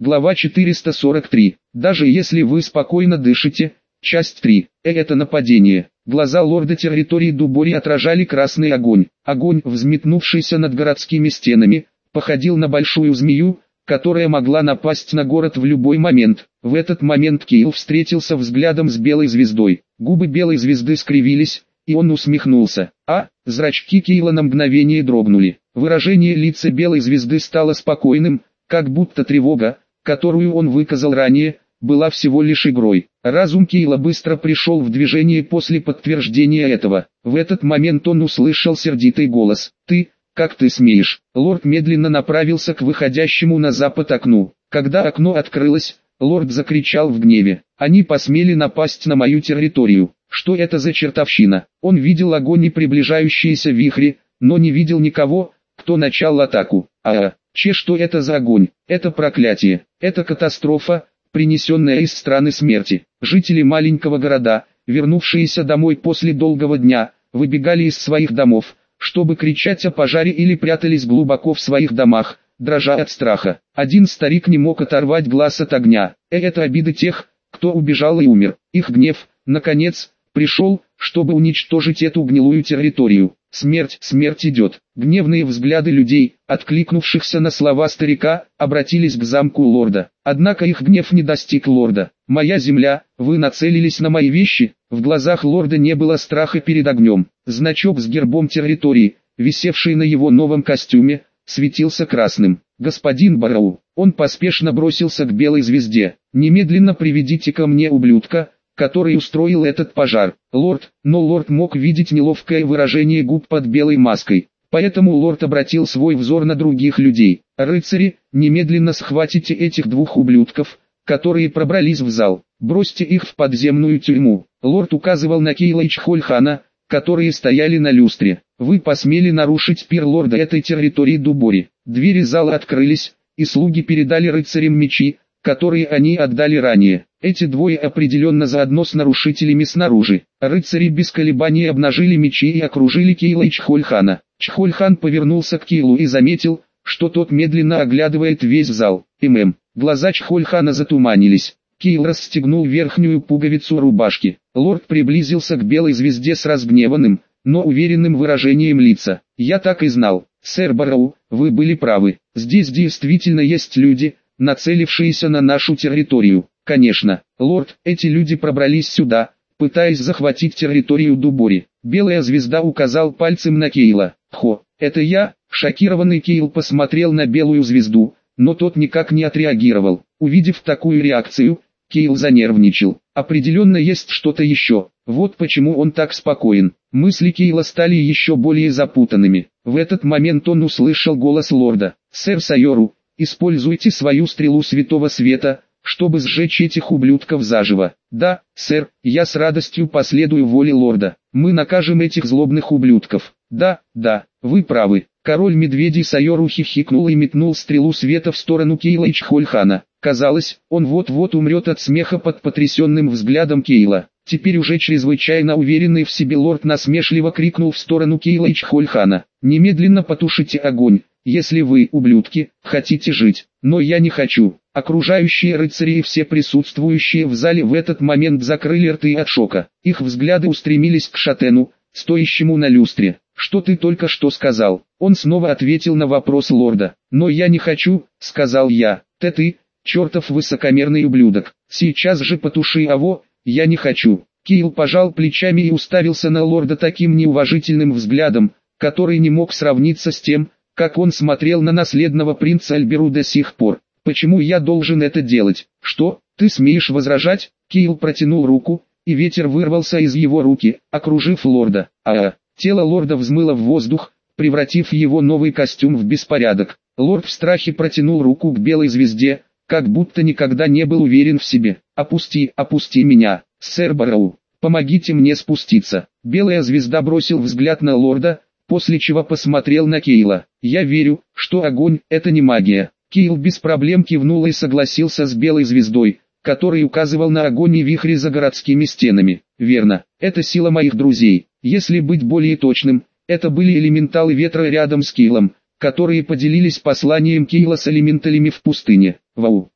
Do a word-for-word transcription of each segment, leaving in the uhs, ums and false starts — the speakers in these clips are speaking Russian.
Глава четыреста сорок три. Даже если вы спокойно дышите. Часть три. Э, это нападение. Глаза лорда территории Дубори отражали красный огонь. Огонь, взметнувшийся над городскими стенами, походил на большую змею, которая могла напасть на город в любой момент. В этот момент Кейл встретился взглядом с Белой Звездой. Губы Белой Звезды скривились, и он усмехнулся. А, зрачки Кейла на мгновение дрогнули. Выражение лица Белой Звезды стало спокойным, как будто тревога, которую он выказал ранее, была всего лишь игрой. Разум Кейла быстро пришел в движение после подтверждения этого. В этот момент он услышал сердитый голос. «Ты, как ты смеешь?» Лорд медленно направился к выходящему на запад окну. Когда окно открылось, лорд закричал в гневе. «Они посмели напасть на мою территорию. Что это за чертовщина?» Он видел огонь и приближающиеся вихри, но не видел никого, кто начал атаку. А, че, что это за огонь? Это проклятие, это катастрофа, принесенная из страны смерти. Жители маленького города, вернувшиеся домой после долгого дня, выбегали из своих домов, чтобы кричать о пожаре или прятались глубоко в своих домах, дрожа от страха. Один старик не мог оторвать глаз от огня. Э, это обида тех, кто убежал и умер. Их гнев, наконец, пришел, чтобы уничтожить эту гнилую территорию. Смерть, смерть идет. Гневные взгляды людей, откликнувшихся на слова старика, обратились к замку лорда. Однако их гнев не достиг лорда. «Моя земля, вы нацелились на мои вещи?» В глазах лорда не было страха перед огнем. Значок с гербом территории, висевший на его новом костюме, светился красным. «Господин Барроу». Он поспешно бросился к Белой Звезде. «Немедленно приведите ко мне ублюдка, который устроил этот пожар». Лорд, но лорд мог видеть неловкое выражение губ под белой маской, поэтому лорд обратил свой взор на других людей. «Рыцари, немедленно схватите этих двух ублюдков, которые пробрались в зал, бросьте их в подземную тюрьму». Лорд указывал на Кейла и Чхольхана, которые стояли на люстре. «Вы посмели нарушить пир лорда этой территории Дубори». Двери зала открылись, и слуги передали рыцарям мечи, которые они отдали ранее. Эти двое определенно заодно с нарушителями снаружи. Рыцари без колебаний обнажили мечи и окружили Кейла и Чхольхана. Чхольхан повернулся к Кейлу и заметил, что тот медленно оглядывает весь зал. ММ. Глаза Чхольхана затуманились. Кейл расстегнул верхнюю пуговицу рубашки. Лорд приблизился к Белой Звезде с разгневанным, но уверенным выражением лица. «Я так и знал, сэр Барроу, вы были правы. Здесь действительно есть люди, нацелившиеся на нашу территорию. Конечно, лорд, эти люди пробрались сюда, пытаясь захватить территорию Дубори». Белая Звезда указал пальцем на Кейла. «Хо, это я?» Шокированный Кейл посмотрел на Белую Звезду, но тот никак не отреагировал. Увидев такую реакцию, Кейл занервничал. Определенно есть что-то еще. Вот почему он так спокоен. Мысли Кейла стали еще более запутанными. В этот момент он услышал голос лорда. «Сэр Сайору, используйте свою стрелу Святого Света, чтобы сжечь этих ублюдков заживо». «Да, сэр, я с радостью последую воле лорда. Мы накажем этих злобных ублюдков». «Да, да, вы правы». Король медведей Сайору хихикнул и метнул стрелу света в сторону Кейла и Чхольхана. Казалось, он вот-вот умрет от смеха под потрясенным взглядом Кейла. Теперь уже чрезвычайно уверенный в себе лорд насмешливо крикнул в сторону Кейла и Чхольхана. «Немедленно потушите огонь, если вы, ублюдки, хотите жить. Но я не хочу». Окружающие рыцари и все присутствующие в зале в этот момент закрыли рты от шока. Их взгляды устремились к Шатену, стоящему на люстре. «Что ты только что сказал?» Он снова ответил на вопрос лорда. «Но я не хочу», — сказал я. «Ты ты, чертов высокомерный ублюдок. Сейчас же потуши его, я не хочу». Кейл пожал плечами и уставился на лорда таким неуважительным взглядом, который не мог сравниться с тем, как он смотрел на наследного принца Альберу до сих пор. «Почему я должен это делать? Что, ты смеешь возражать?» Кейл протянул руку, и ветер вырвался из его руки, окружив лорда. А, тело лорда взмыло в воздух, превратив его новый костюм в беспорядок. Лорд в страхе протянул руку к Белой Звезде, как будто никогда не был уверен в себе. «Опусти, опусти меня, сэр Барроу, помогите мне спуститься». Белая Звезда бросил взгляд на лорда, после чего посмотрел на Кейла. «Я верю, что огонь – это не магия». Кейл без проблем кивнул и согласился с Белой Звездой, который указывал на огонь и вихри за городскими стенами. «Верно, это сила моих друзей. Если быть более точным, это были элементалы ветра рядом с Кейлом, которые поделились посланием Кейла с элементалями в пустыне». Вау!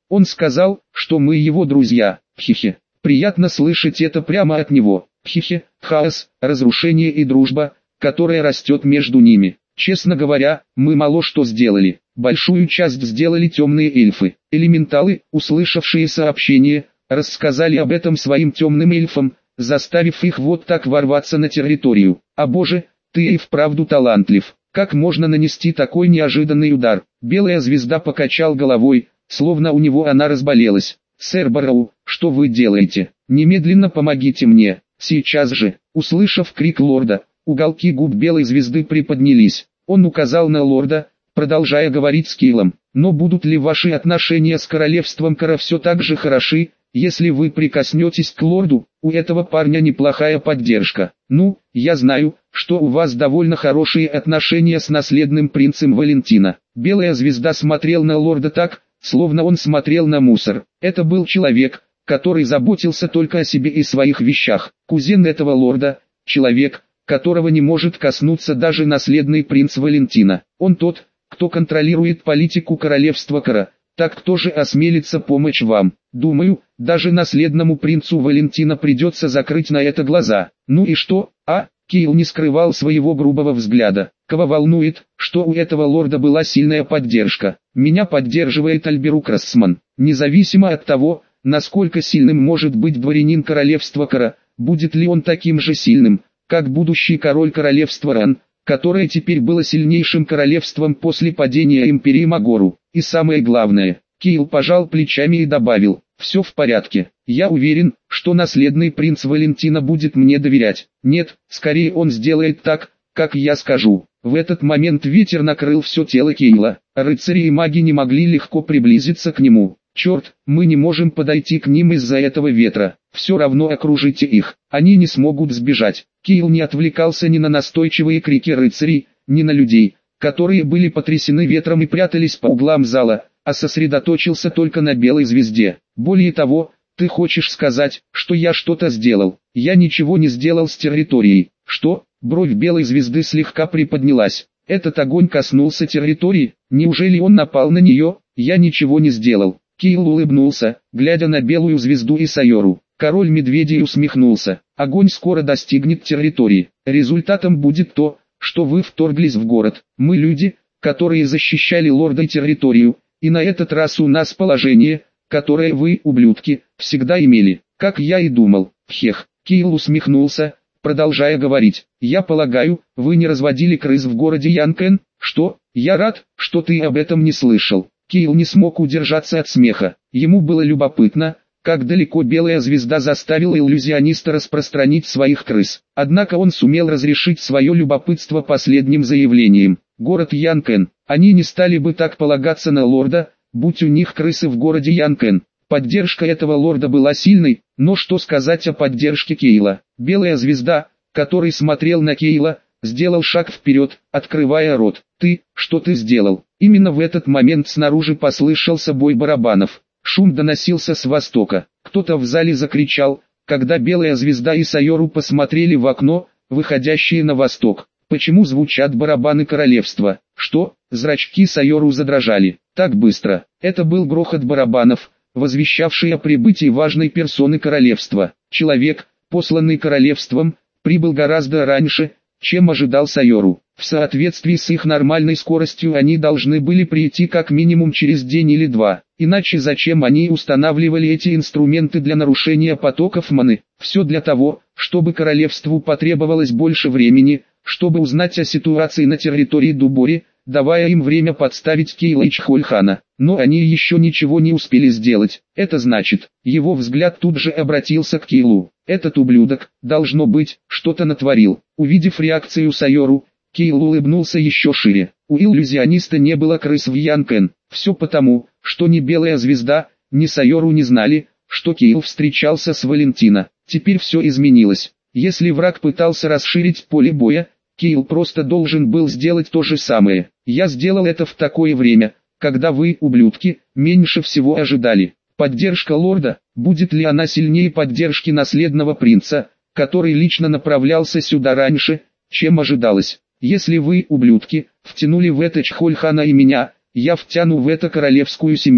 Он сказал, что мы его друзья. Хихи. Приятно слышать это прямо от него. Хихи. Хаос, разрушение и дружба, которая растет между ними. Честно говоря, мы мало что сделали. Большую часть сделали темные эльфы. Элементалы, услышавшие сообщение, рассказали об этом своим темным эльфам, заставив их вот так ворваться на территорию. А боже, ты и вправду талантлив. Как можно нанести такой неожиданный удар? Белая звезда покачал головой, словно у него она разболелась. Сэр Барроу, что вы делаете? Немедленно помогите мне, сейчас же. Услышав крик лорда, уголки губ белой звезды приподнялись. Он указал на лорда, продолжая говорить с Кейлом. Но будут ли ваши отношения с королевством Кара все так же хороши, если вы прикоснетесь к лорду? У этого парня неплохая поддержка. Ну, я знаю, что у вас довольно хорошие отношения с наследным принцем Валентина. Белая звезда смотрел на лорда так, словно он смотрел на мусор. Это был человек, который заботился только о себе и своих вещах. Кузен этого лорда, человек, которого не может коснуться даже наследный принц Валентина. Он тот, кто контролирует политику королевства Кара. Так кто же осмелится помочь вам? Думаю, даже наследному принцу Валентина придется закрыть на это глаза. Ну и что, а? Кейл не скрывал своего грубого взгляда. Кого волнует, что у этого лорда была сильная поддержка? Меня поддерживает Альберук Рассман. Независимо от того, насколько сильным может быть дворянин королевства Кара, будет ли он таким же сильным, как будущий король королевства Ран, которое теперь было сильнейшим королевством после падения империи Магору. И самое главное, Кейл пожал плечами и добавил: «Все в порядке. Я уверен, что наследный принц Валентина будет мне доверять. Нет, скорее он сделает так, как я скажу». В этот момент ветер накрыл все тело Кейла. Рыцари и маги не могли легко приблизиться к нему. «Черт, мы не можем подойти к ним из-за этого ветра. Все равно окружите их. Они не смогут сбежать». Кейл не отвлекался ни на настойчивые крики рыцарей, ни на людей, которые были потрясены ветром и прятались по углам зала, а сосредоточился только на белой звезде. «Более того, ты хочешь сказать, что я что-то сделал? Я ничего не сделал с территорией». «Что?» Бровь белой звезды слегка приподнялась. «Этот огонь коснулся территории? Неужели он напал на нее? Я ничего не сделал». Кейл улыбнулся, глядя на белую звезду и Сайору. Король медведей усмехнулся. «Огонь скоро достигнет территории. Результатом будет то, что вы вторглись в город. Мы люди, которые защищали лорда и территорию, и на этот раз у нас положение, которое вы, ублюдки, всегда имели, как я и думал». Хех. Кейл усмехнулся, продолжая говорить. «Я полагаю, вы не разводили крыс в городе Янкен? Что? Я рад, что ты об этом не слышал». Кейл не смог удержаться от смеха. Ему было любопытно, как далеко белая звезда заставила иллюзиониста распространить своих крыс. Однако он сумел разрешить свое любопытство последним заявлением. Город Янкен. Они не стали бы так полагаться на лорда, будь у них крысы в городе Янкен. Поддержка этого лорда была сильной, но что сказать о поддержке Кейла? Белая звезда, который смотрел на Кейла, сделал шаг вперед, открывая рот. «Ты, что ты сделал?» Именно в этот момент снаружи послышался бой барабанов. Шум доносился с востока. Кто-то в зале закричал, когда белая звезда и Сайору посмотрели в окно, выходящее на восток. «Почему звучат барабаны королевства?» «Что?» Зрачки Сайору задрожали. «Так быстро». Это был грохот барабанов, возвещавший о прибытии важной персоны королевства. Человек, посланный королевством, прибыл гораздо раньше, чем ожидал Сайору. В соответствии с их нормальной скоростью они должны были прийти как минимум через день или два. Иначе зачем они устанавливали эти инструменты для нарушения потоков маны? Все для того, чтобы королевству потребовалось больше времени, чтобы узнать о ситуации на территории Дубори, давая им время подставить Кейла и Чхольхана. Но они еще ничего не успели сделать. Это значит, его взгляд тут же обратился к Кейлу. Этот ублюдок, должно быть, что-то натворил. Увидев реакцию Сайору, Кейл улыбнулся еще шире. У иллюзиониста не было крыс в Янкен. Все потому, что ни Белая Звезда, ни Сайору не знали, что Кейл встречался с Валентина. Теперь все изменилось. Если враг пытался расширить поле боя, Кейл просто должен был сделать то же самое. Я сделал это в такое время, когда вы, ублюдки, меньше всего ожидали. Поддержка лорда, будет ли она сильнее поддержки наследного принца, который лично направлялся сюда раньше, чем ожидалось. Если вы, ублюдки, втянули в это Чхольхана и меня, я втяну в это королевскую семью.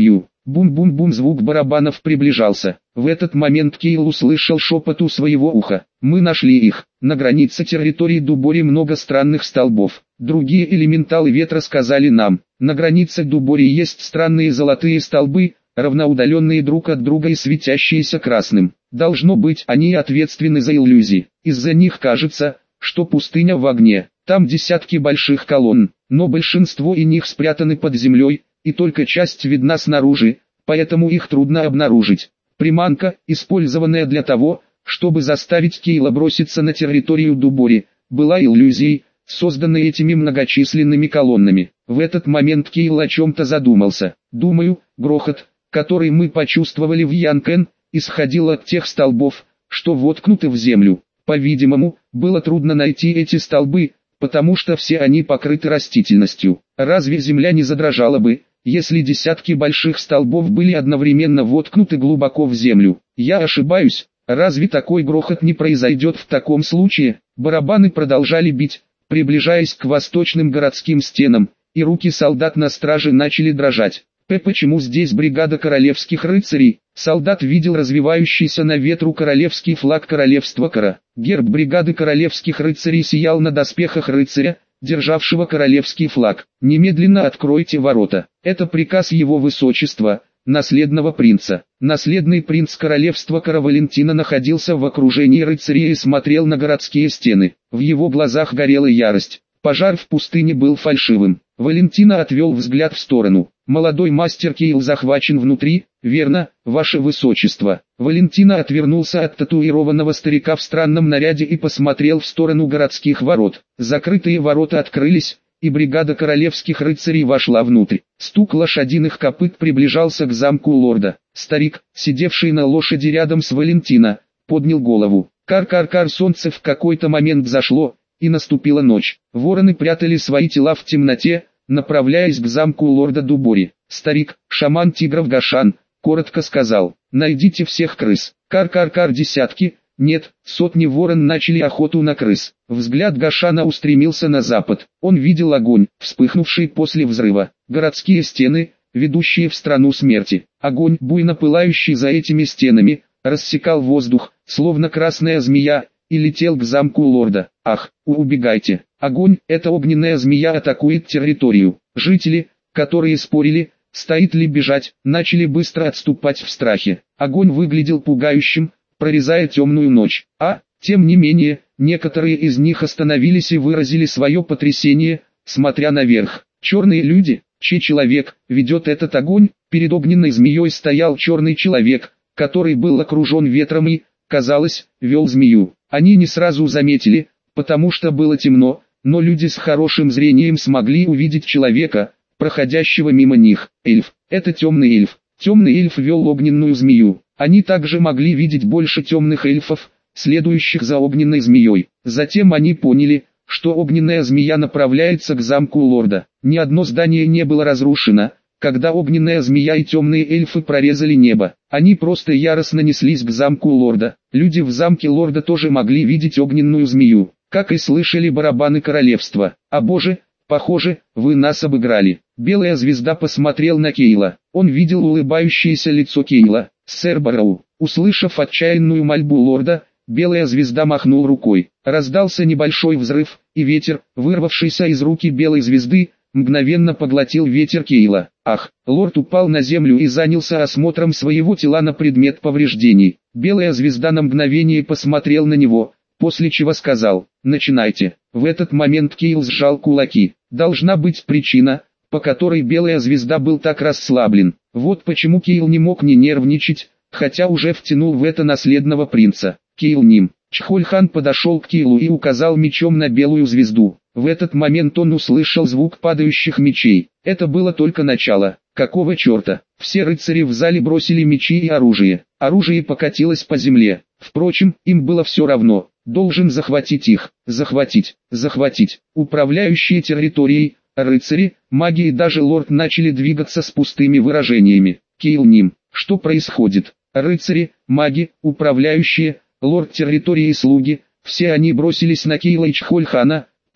Бум-бум-бум, звук барабанов приближался. В этот момент Кейл услышал шепот у своего уха. Мы нашли их. На границе территории Дубори много странных столбов. Другие элементалы ветра сказали нам. На границе Дубори есть странные золотые столбы, равноудаленные друг от друга и светящиеся красным. Должно быть, они ответственны за иллюзии. Из-за них кажется, что пустыня в огне. Там десятки больших колонн, но большинство из них спрятаны под землей, и только часть видна снаружи, поэтому их трудно обнаружить. Приманка, использованная для того, чтобы заставить Кейла броситься на территорию Дубори, была иллюзией, созданной этими многочисленными колоннами. В этот момент Кейл о чем-то задумался. Думаю, грохот, который мы почувствовали в Янкен, исходил от тех столбов, что воткнуты в землю. По-видимому, было трудно найти эти столбы, потому что все они покрыты растительностью. Разве земля не задрожала бы, если десятки больших столбов были одновременно воткнуты глубоко в землю? Я ошибаюсь, разве такой грохот не произойдет в таком случае? Барабаны продолжали бить, приближаясь к восточным городским стенам, и руки солдат на страже начали дрожать. П. Почему здесь бригада королевских рыцарей? Солдат видел развивающийся на ветру королевский флаг королевства Кара. Герб бригады королевских рыцарей сиял на доспехах рыцаря, державшего королевский флаг. Немедленно откройте ворота. Это приказ его высочества, наследного принца. Наследный принц королевства Кара Валентина находился в окружении рыцарей и смотрел на городские стены. В его глазах горела ярость. Пожар в пустыне был фальшивым. Валентина отвел взгляд в сторону. Молодой мастер Кейл захвачен внутри, верно, ваше высочество. Валентина отвернулся от татуированного старика в странном наряде и посмотрел в сторону городских ворот. Закрытые ворота открылись, и бригада королевских рыцарей вошла внутрь. Стук лошадиных копыт приближался к замку лорда. Старик, сидевший на лошади рядом с Валентина, поднял голову. Кар-кар-кар, солнце в какой-то момент взошло, и наступила ночь. Вороны прятали свои тела в темноте, направляясь к замку лорда Дубори. Старик, шаман тигров Гашан, коротко сказал: найдите всех крыс. Кар-кар-кар, десятки, нет, сотни ворон начали охоту на крыс. Взгляд Гашана устремился на запад. Он видел огонь, вспыхнувший после взрыва. Городские стены, ведущие в страну смерти. Огонь, буйно пылающий за этими стенами, рассекал воздух, словно красная змея, и летел к замку лорда. Ах, убегайте. Огонь, эта огненная змея атакует территорию. Жители, которые спорили, стоит ли бежать, начали быстро отступать в страхе. Огонь выглядел пугающим, прорезая темную ночь. А, тем не менее, некоторые из них остановились и выразили свое потрясение, смотря наверх. Черные люди, чей человек ведет этот огонь? Перед огненной змеей стоял черный человек, который был окружен ветром и, казалось, вел змею. Они не сразу заметили, потому что было темно, но люди с хорошим зрением смогли увидеть человека, проходящего мимо них. Эльф. Это темный эльф. Темный эльф вел огненную змею. Они также могли видеть больше темных эльфов, следующих за огненной змеей. Затем они поняли, что огненная змея направляется к замку лорда. Ни одно здание не было разрушено, когда огненная змея и темные эльфы прорезали небо. Они просто яростно неслись к замку лорда. Люди в замке лорда тоже могли видеть огненную змею, как и слышали барабаны королевства. А боже, похоже, вы нас обыграли. Белая звезда посмотрел на Кейла. Он видел улыбающееся лицо Кейла. Сэр Барроу, услышав отчаянную мольбу лорда, белая звезда махнул рукой. Раздался небольшой взрыв, и ветер, вырвавшийся из руки белой звезды, мгновенно поглотил ветер Кейла. Ах, лорд упал на землю и занялся осмотром своего тела на предмет повреждений. Белая звезда на мгновение посмотрел на него, после чего сказал: начинайте. В этот момент Кейл сжал кулаки. Должна быть причина, по которой белая звезда был так расслаблен. Вот почему Кейл не мог не нервничать, хотя уже втянул в это наследного принца. Кейл Ним. Чхольхан подошел к Кейлу и указал мечом на белую звезду. В этот момент он услышал звук падающих мечей. Это было только начало. Какого черта? Все рыцари в зале бросили мечи и оружие. Оружие покатилось по земле. Впрочем, им было все равно. Должен захватить их. Захватить. Захватить. Управляющие территорией, рыцари, маги и даже лорд начали двигаться с пустыми выражениями. Кейл Ним. Что происходит? Рыцари, маги, управляющие, лорд территории и слуги, все они бросились на Кейла и Чхольхана,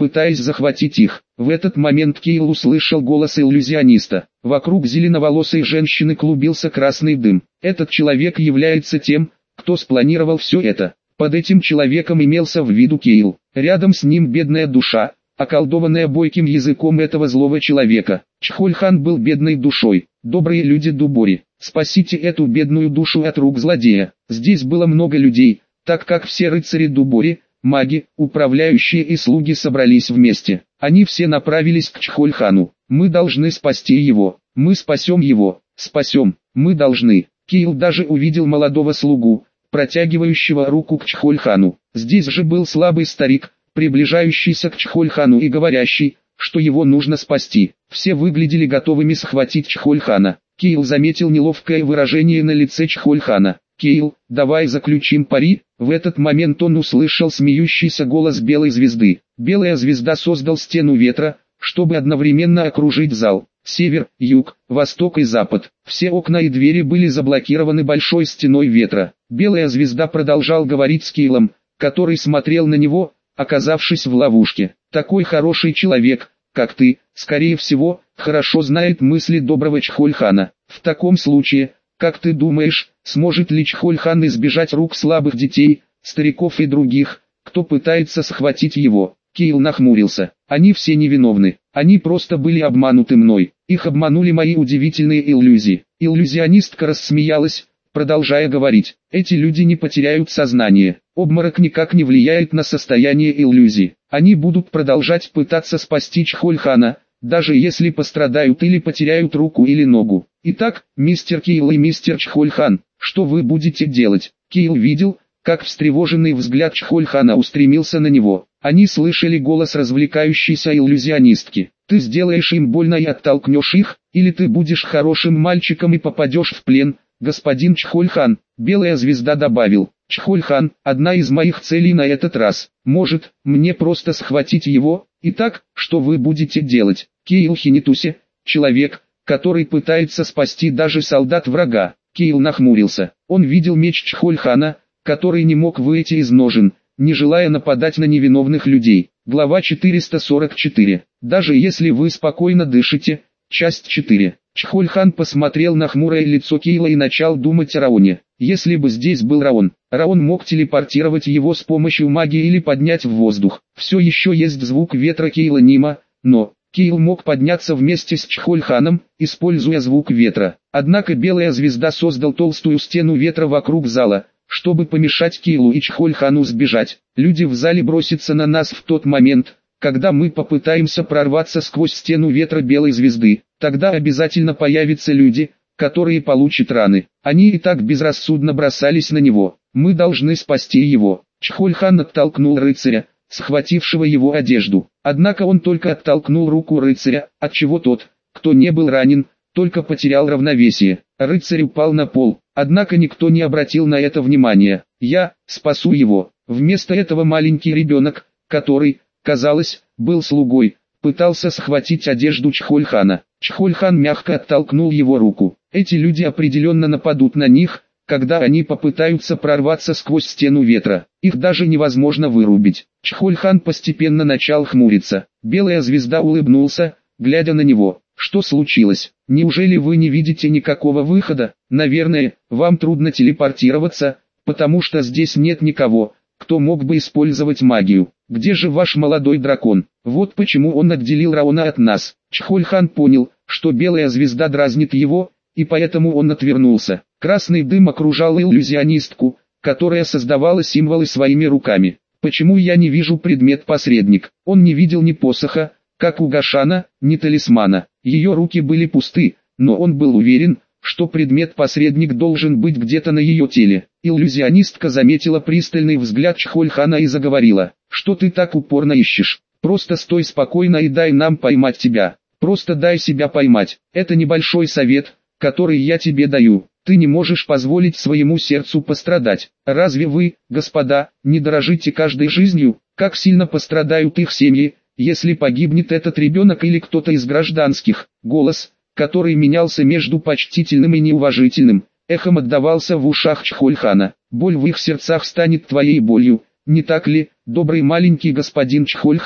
пытаясь захватить их. В этот момент Кейл услышал голос иллюзиониста. Вокруг зеленоволосой женщины клубился красный дым. Этот человек является тем, кто спланировал все это. Под этим человеком имелся в виду Кейл. Рядом с ним бедная душа, околдованная бойким языком этого злого человека. Чхоль-хан был бедной душой. Добрые люди Дубори, спасите эту бедную душу от рук злодея. Здесь было много людей, так как все рыцари Дубори, маги, управляющие и слуги собрались вместе. Они все направились к Чхоль-хану. Мы должны спасти его. Мы спасем его. Спасем. Мы должны. Кейл даже увидел молодого слугу, протягивающего руку к Чхоль-хану. Здесь же был слабый старик, приближающийся к Чхоль-хану и говорящий, что его нужно спасти. Все выглядели готовыми схватить Чхоль-хана. Кейл заметил неловкое выражение на лице Чхоль-хана. «Кейл, давай заключим пари». В этот момент он услышал смеющийся голос Белой Звезды. Белая Звезда создал стену ветра, чтобы одновременно окружить зал. Север, юг, восток и запад. Все окна и двери были заблокированы большой стеной ветра. Белая Звезда продолжал говорить с Кейлом, который смотрел на него, оказавшись в ловушке. «Такой хороший человек, как ты, скорее всего, хорошо знает мысли доброго Чхоль-хана. В таком случае, как ты думаешь, сможет ли Чхоль-хан избежать рук слабых детей, стариков и других, кто пытается схватить его?» Кейл нахмурился. «Они все невиновны. Они просто были обмануты мной. Их обманули мои удивительные иллюзии». Иллюзионистка рассмеялась, продолжая говорить. «Эти люди не потеряют сознание. Обморок никак не влияет на состояние иллюзий. Они будут продолжать пытаться спасти Чхоль-хана, даже если пострадают или потеряют руку или ногу. Итак, мистер Кейл и мистер Чхоль-хан, что вы будете делать?» Кейл видел, как встревоженный взгляд Чхоль-хана устремился на него. Они слышали голос развлекающейся иллюзионистки. «Ты сделаешь им больно и оттолкнешь их, или ты будешь хорошим мальчиком и попадешь в плен, господин Чхоль-хан?» Белая Звезда добавил. «Чхоль-хан, одна из моих целей на этот раз. Может, мне просто схватить его? Итак, что вы будете делать?» Кейл Хинитуси, человек, который пытается спасти даже солдат врага. Кейл нахмурился. Он видел меч Чхоль-хана, который не мог выйти из ножен, не желая нападать на невиновных людей. Глава четыреста сорок четыре. Даже если вы спокойно дышите. Часть четыре. Чхоль-хан посмотрел на хмурое лицо Кейла и начал думать о Раоне. Если бы здесь был Раон, Раон мог телепортировать его с помощью магии или поднять в воздух. Все еще есть звук ветра Кейла Нима, но Кейл мог подняться вместе с Чхоль-ханом, используя звук ветра. Однако Белая Звезда создал толстую стену ветра вокруг зала, чтобы помешать Кейлу и Чхоль-хану сбежать. Люди в зале бросятся на нас в тот момент, когда мы попытаемся прорваться сквозь стену ветра Белой Звезды. Тогда обязательно появятся люди, которые получат раны. Они и так безрассудно бросались на него. Мы должны спасти его. Чхоль-хан оттолкнул рыцаря, схватившего его одежду. Однако он только оттолкнул руку рыцаря, отчего тот, кто не был ранен, только потерял равновесие. Рыцарь упал на пол, однако никто не обратил на это внимания. «Я спасу его». Вместо этого маленький ребенок, который, казалось, был слугой, пытался схватить одежду Чхоль-хана. Чхоль-хан мягко оттолкнул его руку. Эти люди определенно нападут на них, когда они попытаются прорваться сквозь стену ветра. Их даже невозможно вырубить. Чхоль-хан постепенно начал хмуриться. Белая Звезда улыбнулся, глядя на него. «Что случилось? Неужели вы не видите никакого выхода? Наверное, вам трудно телепортироваться, потому что здесь нет никого, кто мог бы использовать магию. Где же ваш молодой дракон? Вот почему он отделил Раона от нас». Чхоль-хан понял, что Белая Звезда дразнит его, и поэтому он отвернулся. Красный дым окружал иллюзионистку, которая создавала символы своими руками. «Почему я не вижу предмет-посредник?» Он не видел ни посоха, как у Гашана, ни талисмана. Ее руки были пусты, но он был уверен, что предмет-посредник должен быть где-то на ее теле. Иллюзионистка заметила пристальный взгляд Чхоль-хана и заговорила. «Что ты так упорно ищешь? Просто стой спокойно и дай нам поймать тебя. Просто дай себя поймать. Это небольшой совет, который я тебе даю. Ты не можешь позволить своему сердцу пострадать. Разве вы, господа, не дорожите каждой жизнью? Как сильно пострадают их семьи, если погибнет этот ребенок или кто-то из гражданских?» Голос, который менялся между почтительным и неуважительным, эхом отдавался в ушах Чхоль-хана. «Боль в их сердцах станет твоей болью, не так ли, добрый маленький господин Чхоль-хан?»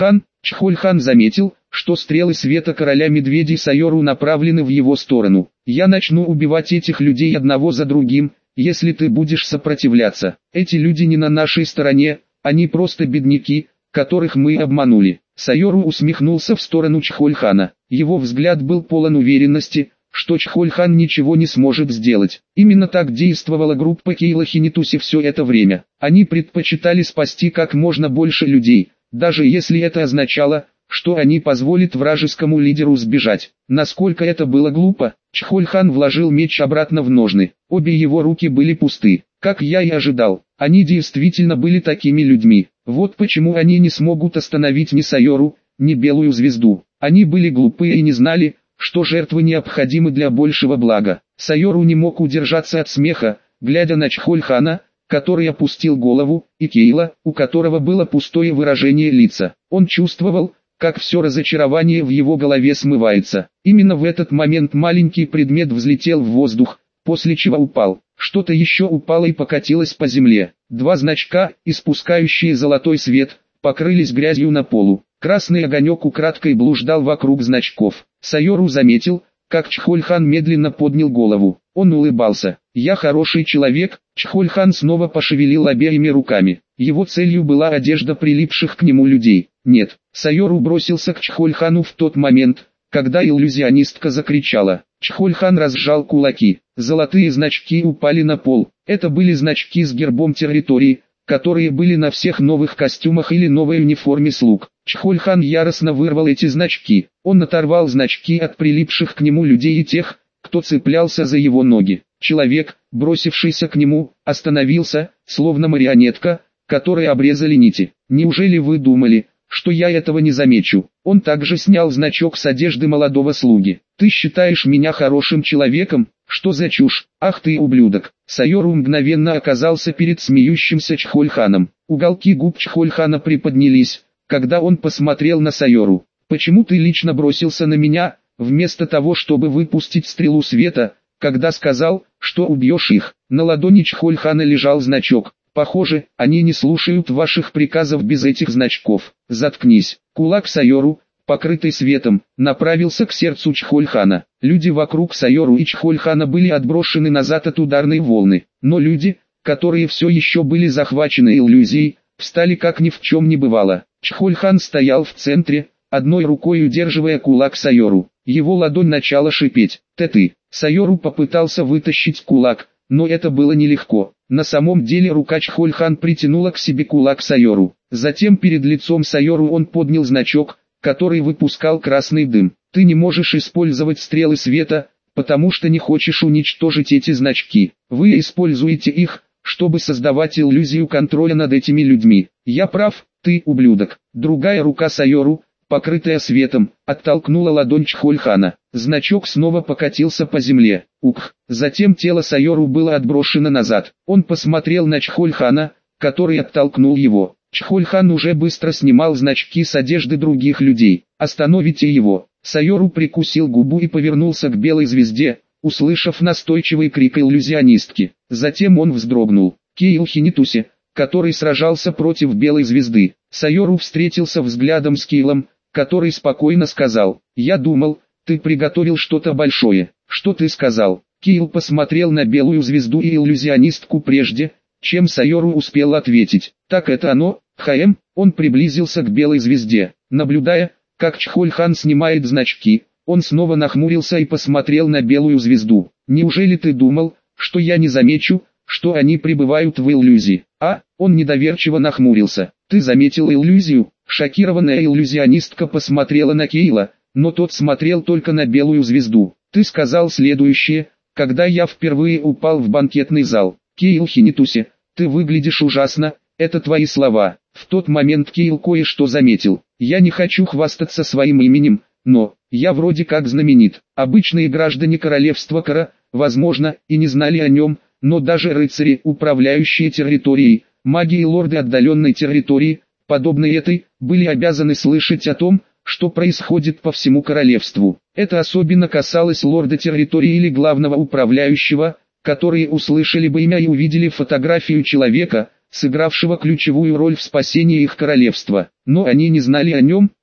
Чхольхан заметил, что стрелы света короля медведей Сайору направлены в его сторону. «Я начну убивать этих людей одного за другим, если ты будешь сопротивляться. Эти люди не на нашей стороне, они просто бедняки, которых мы обманули». Сайору усмехнулся в сторону Чхольхана. Его взгляд был полон уверенности, что Чхольхан ничего не сможет сделать. Именно так действовала группа Кейла Хинитуси все это время. Они предпочитали спасти как можно больше людей, даже если это означало, что они позволят вражескому лидеру сбежать. Насколько это было глупо, Чхольхан вложил меч обратно в ножны. Обе его руки были пусты. Как я и ожидал, они действительно были такими людьми. Вот почему они не смогут остановить ни Сайору, ни Белую Звезду. Они были глупые и не знали, что жертвы необходимы для большего блага. Сайору не мог удержаться от смеха, глядя на Чхольхана, который опустил голову, и Кейла, у которого было пустое выражение лица. Он чувствовал, как все разочарование в его голове смывается. Именно в этот момент маленький предмет взлетел в воздух, после чего упал. Что-то еще упало и покатилось по земле. Два значка, испускающие золотой свет, покрылись грязью на полу. Красный огонек украдкой блуждал вокруг значков. Сайору заметил, как Чхольхан медленно поднял голову. Он улыбался. «Я хороший человек». Чхольхан снова пошевелил обеими руками. Его целью была одежда прилипших к нему людей. «Нет». Сайору бросился к Чхольхану в тот момент, когда иллюзионистка закричала. Чхольхан разжал кулаки. Золотые значки упали на пол. Это были значки с гербом территории, которые были на всех новых костюмах или новой униформе слуг. Чхольхан яростно вырвал эти значки. Он оторвал значки от прилипших к нему людей и тех, кто цеплялся за его ноги. Человек, бросившийся к нему, остановился, словно марионетка, которой обрезали нити. «Неужели вы думали, что я этого не замечу?» Он также снял значок с одежды молодого слуги. «Ты считаешь меня хорошим человеком? Что за чушь? Ах ты ублюдок!» Сайору мгновенно оказался перед смеющимся Чхольханом. Уголки губ Чхольхана приподнялись, когда он посмотрел на Сайору. «Почему ты лично бросился на меня, вместо того, чтобы выпустить стрелу света, когда сказал, что убьешь их?» На ладони Чхольхана лежал значок. «Похоже, они не слушают ваших приказов без этих значков. Заткнись». Кулак Сайору, покрытый светом, направился к сердцу Чхольхана. Люди вокруг Сайору и Чхольхана были отброшены назад от ударной волны. Но люди, которые все еще были захвачены иллюзией, встали как ни в чем не бывало. Чхольхан стоял в центре, одной рукой удерживая кулак Сайору. Его ладонь начала шипеть. «Ты ты». Сайору попытался вытащить кулак, но это было нелегко. На самом деле рука Чхольхан притянула к себе кулак Сайору. Затем перед лицом Сайору он поднял значок, который выпускал красный дым. «Ты не можешь использовать стрелы света, потому что не хочешь уничтожить эти значки. Вы используете их, чтобы создавать иллюзию контроля над этими людьми. Я прав, ты ублюдок». Другая рука Сайору, покрытая светом, оттолкнула ладонь Чхольхана. Значок снова покатился по земле. Ух! Затем тело Сайору было отброшено назад. Он посмотрел на Чхольхана, который оттолкнул его. Чхольхан уже быстро снимал значки с одежды других людей. «Остановите его!» Сайору прикусил губу и повернулся к Белой Звезде, услышав настойчивый крик иллюзионистки. Затем он вздрогнул. Кейл Хинитуси, который сражался против Белой Звезды. Сайору встретился взглядом с Кейлом, который спокойно сказал: «Я думал, ты приготовил что-то большое». «Что ты сказал?» Кейл посмотрел на Белую Звезду и иллюзионистку прежде, чем Сайору успел ответить. «Так это оно, ХМ?» Он приблизился к Белой Звезде. Наблюдая, как Чхольхан снимает значки, он снова нахмурился и посмотрел на Белую Звезду. «Неужели ты думал, что я не замечу, что они пребывают в иллюзии?» «А?» Он недоверчиво нахмурился. «Ты заметил иллюзию?» Шокированная иллюзионистка посмотрела на Кейла, но тот смотрел только на Белую Звезду. «Ты сказал следующее, когда я впервые упал в банкетный зал. Кейл Хинитуси, ты выглядишь ужасно, это твои слова». В тот момент Кейл кое-что заметил. «Я не хочу хвастаться своим именем, но, я вроде как знаменит. Обычные граждане королевства Кара, возможно, и не знали о нем, но даже рыцари, управляющие территорией, маги и лорды отдаленной территории, подобной этой, были обязаны слышать о том, что происходит по всему королевству. Это особенно касалось лорда территории или главного управляющего, которые услышали бы имя и увидели фотографию человека, сыгравшего ключевую роль в спасении их королевства. Но они не знали о нем,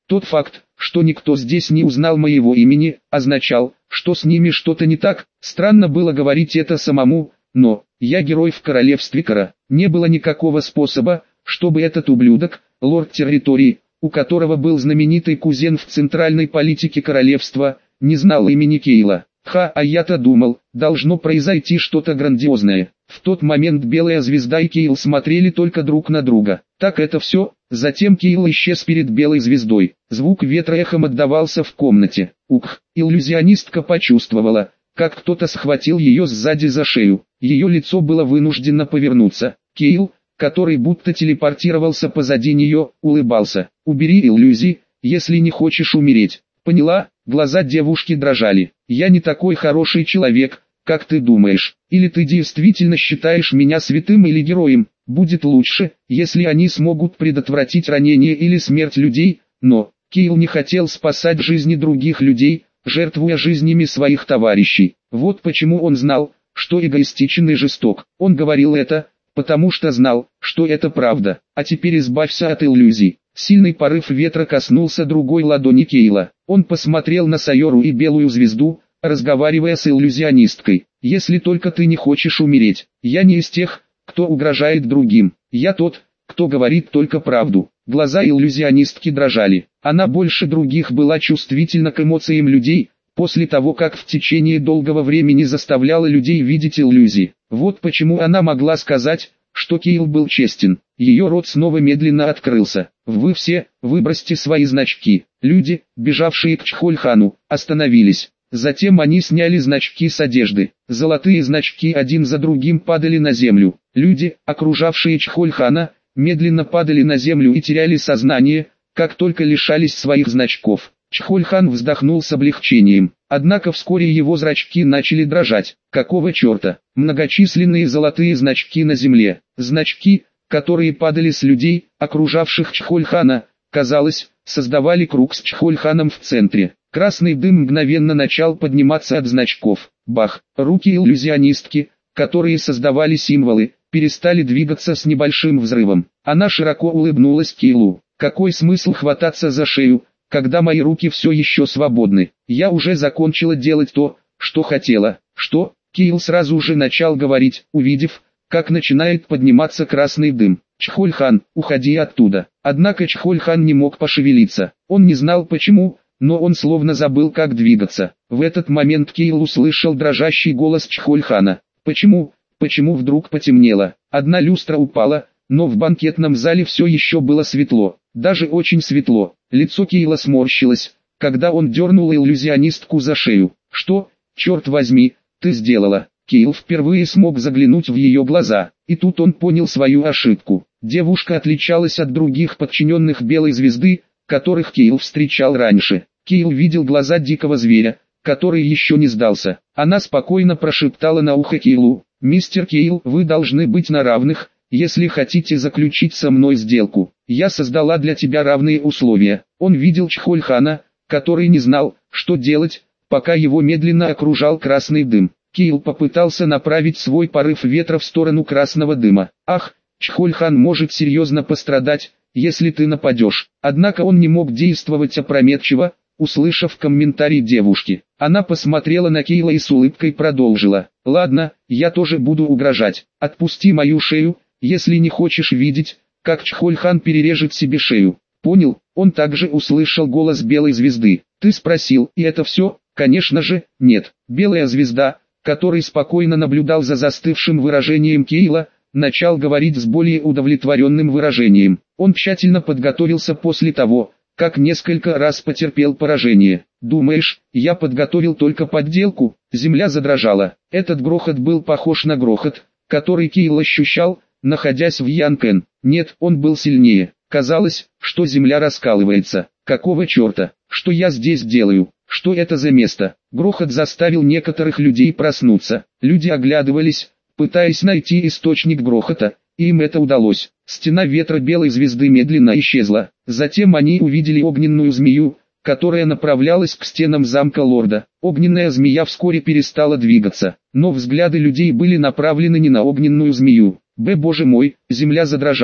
Тот факт, что никто здесь не узнал моего имени, означал, что с ними что-то не так. Странно было говорить это самому, но я герой в королевстве Кара. Не было никакого способа, чтобы этот ублюдок, лорд территории, у которого был знаменитый кузен в центральной политике королевства, не знал имени Кейла. Ха, а я-то думал, должно произойти что-то грандиозное. В тот момент Белая Звезда и Кейл смотрели только друг на друга. Так это все. Затем Кейл исчез перед Белой Звездой. Звук ветра эхом отдавался в комнате. Ух, иллюзионистка почувствовала, как кто-то схватил ее сзади за шею. Ее лицо было вынуждено повернуться. Кейл, который будто телепортировался позади нее, улыбался. «Убери иллюзии, если не хочешь умереть». «Поняла?» Глаза девушки дрожали. «Я не такой хороший человек, как ты думаешь. Или ты действительно считаешь меня святым или героем? Будет лучше, если они смогут предотвратить ранение или смерть людей, но...» Кейл не хотел спасать жизни других людей, жертвуя жизнями своих товарищей. Вот почему он знал, что эгоистичен и жесток. Он говорил это, потому что знал, что это правда. А теперь избавься от иллюзий. Сильный порыв ветра коснулся другой ладони Кейла. Он посмотрел на Сайору и Белую Звезду, разговаривая с иллюзионисткой. «Если только ты не хочешь умереть, я не из тех, кто угрожает другим. Я тот, кто говорит только правду». Глаза иллюзионистки дрожали. Она больше других была чувствительна к эмоциям людей, после того как в течение долгого времени заставляла людей видеть иллюзии. Вот почему она могла сказать, что Кейл был честен. Ее рот снова медленно открылся. «Вы все, выбросьте свои значки». Люди, бежавшие к Чхольхану, остановились. Затем они сняли значки с одежды. Золотые значки один за другим падали на землю. Люди, окружавшие Чхольхана, медленно падали на землю и теряли сознание, как только лишались своих значков. Чхольхан вздохнул с облегчением. Однако вскоре его зрачки начали дрожать. Какого черта? Многочисленные золотые значки на земле. Значки, которые падали с людей, окружавших Чхольхана, казалось, создавали круг с Чхольханом в центре. Красный дым мгновенно начал подниматься от значков. Бах! Руки иллюзионистки, которые создавали символы, перестали двигаться с небольшим взрывом. Она широко улыбнулась Кейлу. «Какой смысл хвататься за шею, когда мои руки все еще свободны? Я уже закончила делать то, что хотела». «Что?» Кейл сразу же начал говорить, увидев, как начинает подниматься красный дым. «Чхольхан, уходи оттуда». Однако Чхольхан не мог пошевелиться. Он не знал почему, но он словно забыл, как двигаться. В этот момент Кейл услышал дрожащий голос Чхольхана. «Почему? Почему вдруг потемнело?» Одна люстра упала, но в банкетном зале все еще было светло. Даже очень светло. Лицо Кейла сморщилось, когда он дернул иллюзионистку за шею. «Что, черт возьми, ты сделала?» Кейл впервые смог заглянуть в ее глаза, и тут он понял свою ошибку. Девушка отличалась от других подчиненных Белой Звезды, которых Кейл встречал раньше. Кейл видел глаза дикого зверя, который еще не сдался. Она спокойно прошептала на ухо Кейлу: «Мистер Кейл, вы должны быть на равных, если хотите заключить со мной сделку. Я создала для тебя равные условия». Он видел Чхольхана, который не знал, что делать, пока его медленно окружал красный дым. Кейл попытался направить свой порыв ветра в сторону красного дыма. «Ах, Чхольхан может серьезно пострадать, если ты нападешь». Однако он не мог действовать опрометчиво, услышав комментарий девушки. Она посмотрела на Кейла и с улыбкой продолжила: «Ладно, я тоже буду угрожать. Отпусти мою шею, если не хочешь видеть, как Чхольхан перережет себе шею». «Понял». Он также услышал голос Белой Звезды. «Ты спросил, и это все?» «Конечно же, нет». Белая Звезда, который спокойно наблюдал за застывшим выражением Кейла, начал говорить с более удовлетворенным выражением. Он тщательно подготовился после того, как несколько раз потерпел поражение. «Думаешь, я подготовил только подделку?» Земля задрожала. Этот грохот был похож на грохот, который Кейл ощущал, находясь в Янкен. Нет, он был сильнее. Казалось, что земля раскалывается. «Какого черта? Что я здесь делаю? Что это за место?» Грохот заставил некоторых людей проснуться. Люди оглядывались, пытаясь найти источник грохота, и им это удалось. Стена ветра Белой Звезды медленно исчезла. Затем они увидели огненную змею, которая направлялась к стенам замка лорда. Огненная змея вскоре перестала двигаться, но взгляды людей были направлены не на огненную змею. «Б, боже мой!» Земля задрожала,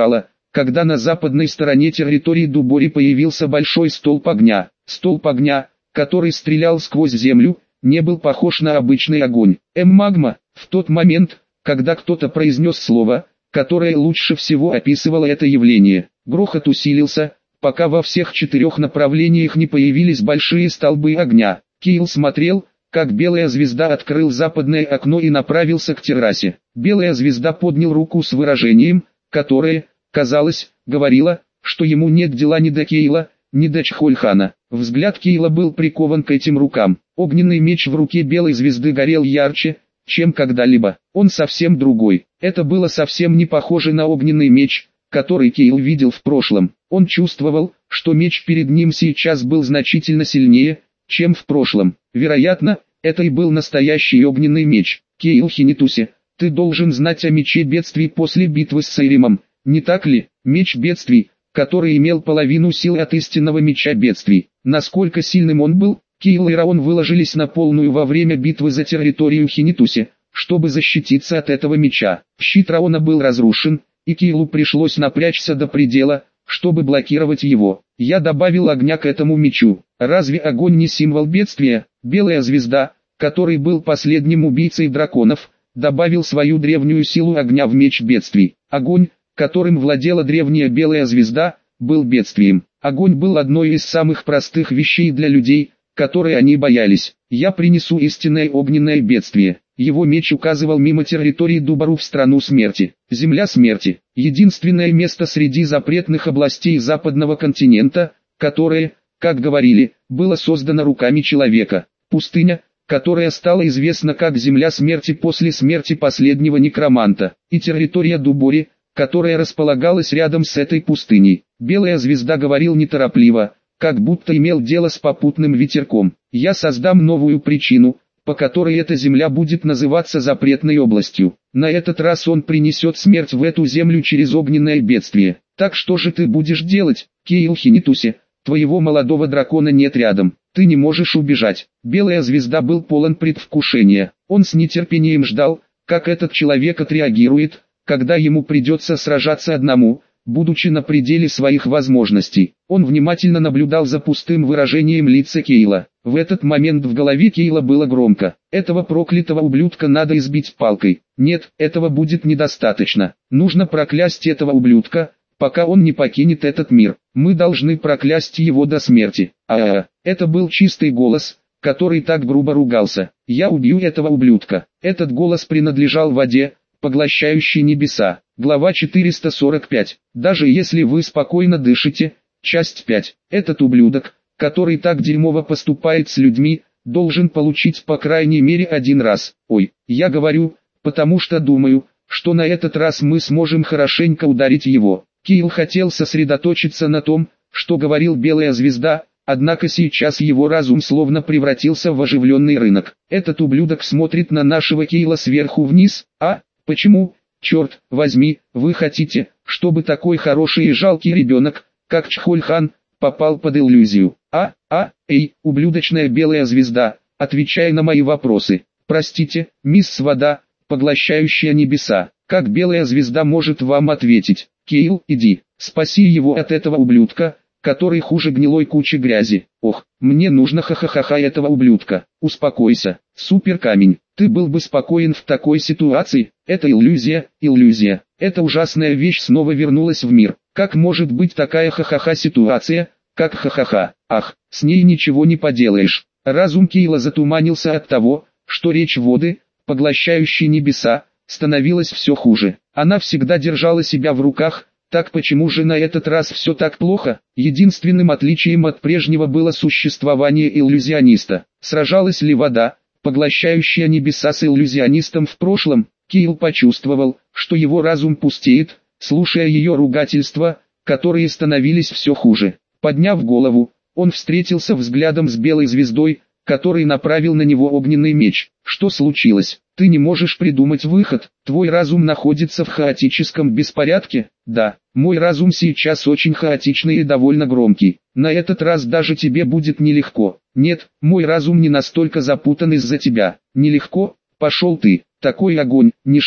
когда на западной стороне территории Дубори появился большой столб огня. Столб огня, который стрелял сквозь землю, не был похож на обычный огонь. М-магма. В тот момент, когда кто-то произнес слово, которое лучше всего описывало это явление, грохот усилился, пока во всех четырех направлениях не появились большие столбы огня. Кейл смотрел, как Белая Звезда открыл западное окно и направился к террасе. Белая Звезда поднял руку с выражением, которое, казалось, говорило, что ему нет дела ни до Кейла, ни до Чхольхана. Взгляд Кейла был прикован к этим рукам. Огненный меч в руке Белой Звезды горел ярче, чем когда-либо. Он совсем другой. Это было совсем не похоже на огненный меч, который Кейл видел в прошлом. Он чувствовал, что меч перед ним сейчас был значительно сильнее, чем в прошлом. Вероятно, это и был настоящий огненный меч. Кейл Хинитуси, ты должен знать о мече бедствий после битвы с Сейримом, не так ли? Меч бедствий, который имел половину сил от истинного меча бедствий. Насколько сильным он был, Кейл и Раон выложились на полную во время битвы за территорию Хинитуси, чтобы защититься от этого меча. Щит Раона был разрушен, и Кейлу пришлось напрячься до предела, чтобы блокировать его. Я добавил огня к этому мечу. Разве огонь не символ бедствия? Белая Звезда, который был последним убийцей драконов, добавил свою древнюю силу огня в меч бедствий. Огонь, которым владела древняя Белая Звезда, был бедствием. Огонь был одной из самых простых вещей для людей, которые они боялись. Я принесу истинное огненное бедствие. Его меч указывал мимо территории Дубару в страну смерти. Земля смерти. Единственное место среди запретных областей западного континента, которое, как говорили, было создано руками человека. Пустыня, которая стала известна как Земля смерти после смерти последнего некроманта. И территория Дубори, которая располагалась рядом с этой пустыней. Белая Звезда говорил неторопливо, как будто имел дело с попутным ветерком. Я создам новую причину, по которой эта земля будет называться запретной областью. На этот раз он принесет смерть в эту землю через огненное бедствие. Так что же ты будешь делать, Кейл Хинитуси? Твоего молодого дракона нет рядом. Ты не можешь убежать. Белая Звезда был полон предвкушения. Он с нетерпением ждал, как этот человек отреагирует, когда ему придется сражаться одному, будучи на пределе своих возможностей. Он внимательно наблюдал за пустым выражением лица Кейла. В этот момент в голове Кейла было громко. Этого проклятого ублюдка надо избить палкой. Нет, этого будет недостаточно. Нужно проклясть этого ублюдка, пока он не покинет этот мир. Мы должны проклясть его до смерти. А-а-а. Это был чистый голос, который так грубо ругался. Я убью этого ублюдка. Этот голос принадлежал воде, поглощающей небеса. Глава четыреста сорок пять. Даже если вы спокойно дышите, часть пять. Этот ублюдок, который так дерьмово поступает с людьми, должен получить по крайней мере один раз. Ой, я говорю, потому что думаю, что на этот раз мы сможем хорошенько ударить его. Кейл хотел сосредоточиться на том, что говорил Белая Звезда, однако сейчас его разум словно превратился в оживленный рынок. Этот ублюдок смотрит на нашего Кейла сверху вниз, а, почему, черт возьми, вы хотите, чтобы такой хороший и жалкий ребенок, как Чхольхан, попал под иллюзию? А, а, эй, ублюдочная Белая Звезда, отвечай на мои вопросы. Простите, мисс Вода, поглощающая небеса, как Белая Звезда может вам ответить? Кейл, иди, спаси его от этого ублюдка, который хуже гнилой кучи грязи. Ох, мне нужно ха-ха-ха-ха этого ублюдка. Успокойся, суперкамень. Ты был бы спокоен в такой ситуации. Это иллюзия, иллюзия. Эта ужасная вещь снова вернулась в мир. Как может быть такая ха-ха-ха ситуация, как ха-ха-ха? Ах, с ней ничего не поделаешь. Разум Кейла затуманился от того, что речь воды, поглощающей небеса, становилась все хуже. Она всегда держала себя в руках. Так почему же на этот раз все так плохо? Единственным отличием от прежнего было существование иллюзиониста. Сражалась ли вода, поглощающая небеса, с иллюзионистом в прошлом? Кейл почувствовал, что его разум пустеет, слушая ее ругательства, которые становились все хуже. Подняв голову, он встретился взглядом с Белой Звездой, который направил на него огненный меч. Что случилось? Ты не можешь придумать выход? Твой разум находится в хаотическом беспорядке? Да, мой разум сейчас очень хаотичный и довольно громкий. На этот раз даже тебе будет нелегко. Нет, мой разум не настолько запутан из-за тебя. Нелегко? Пошел ты. Такой огонь, ничто.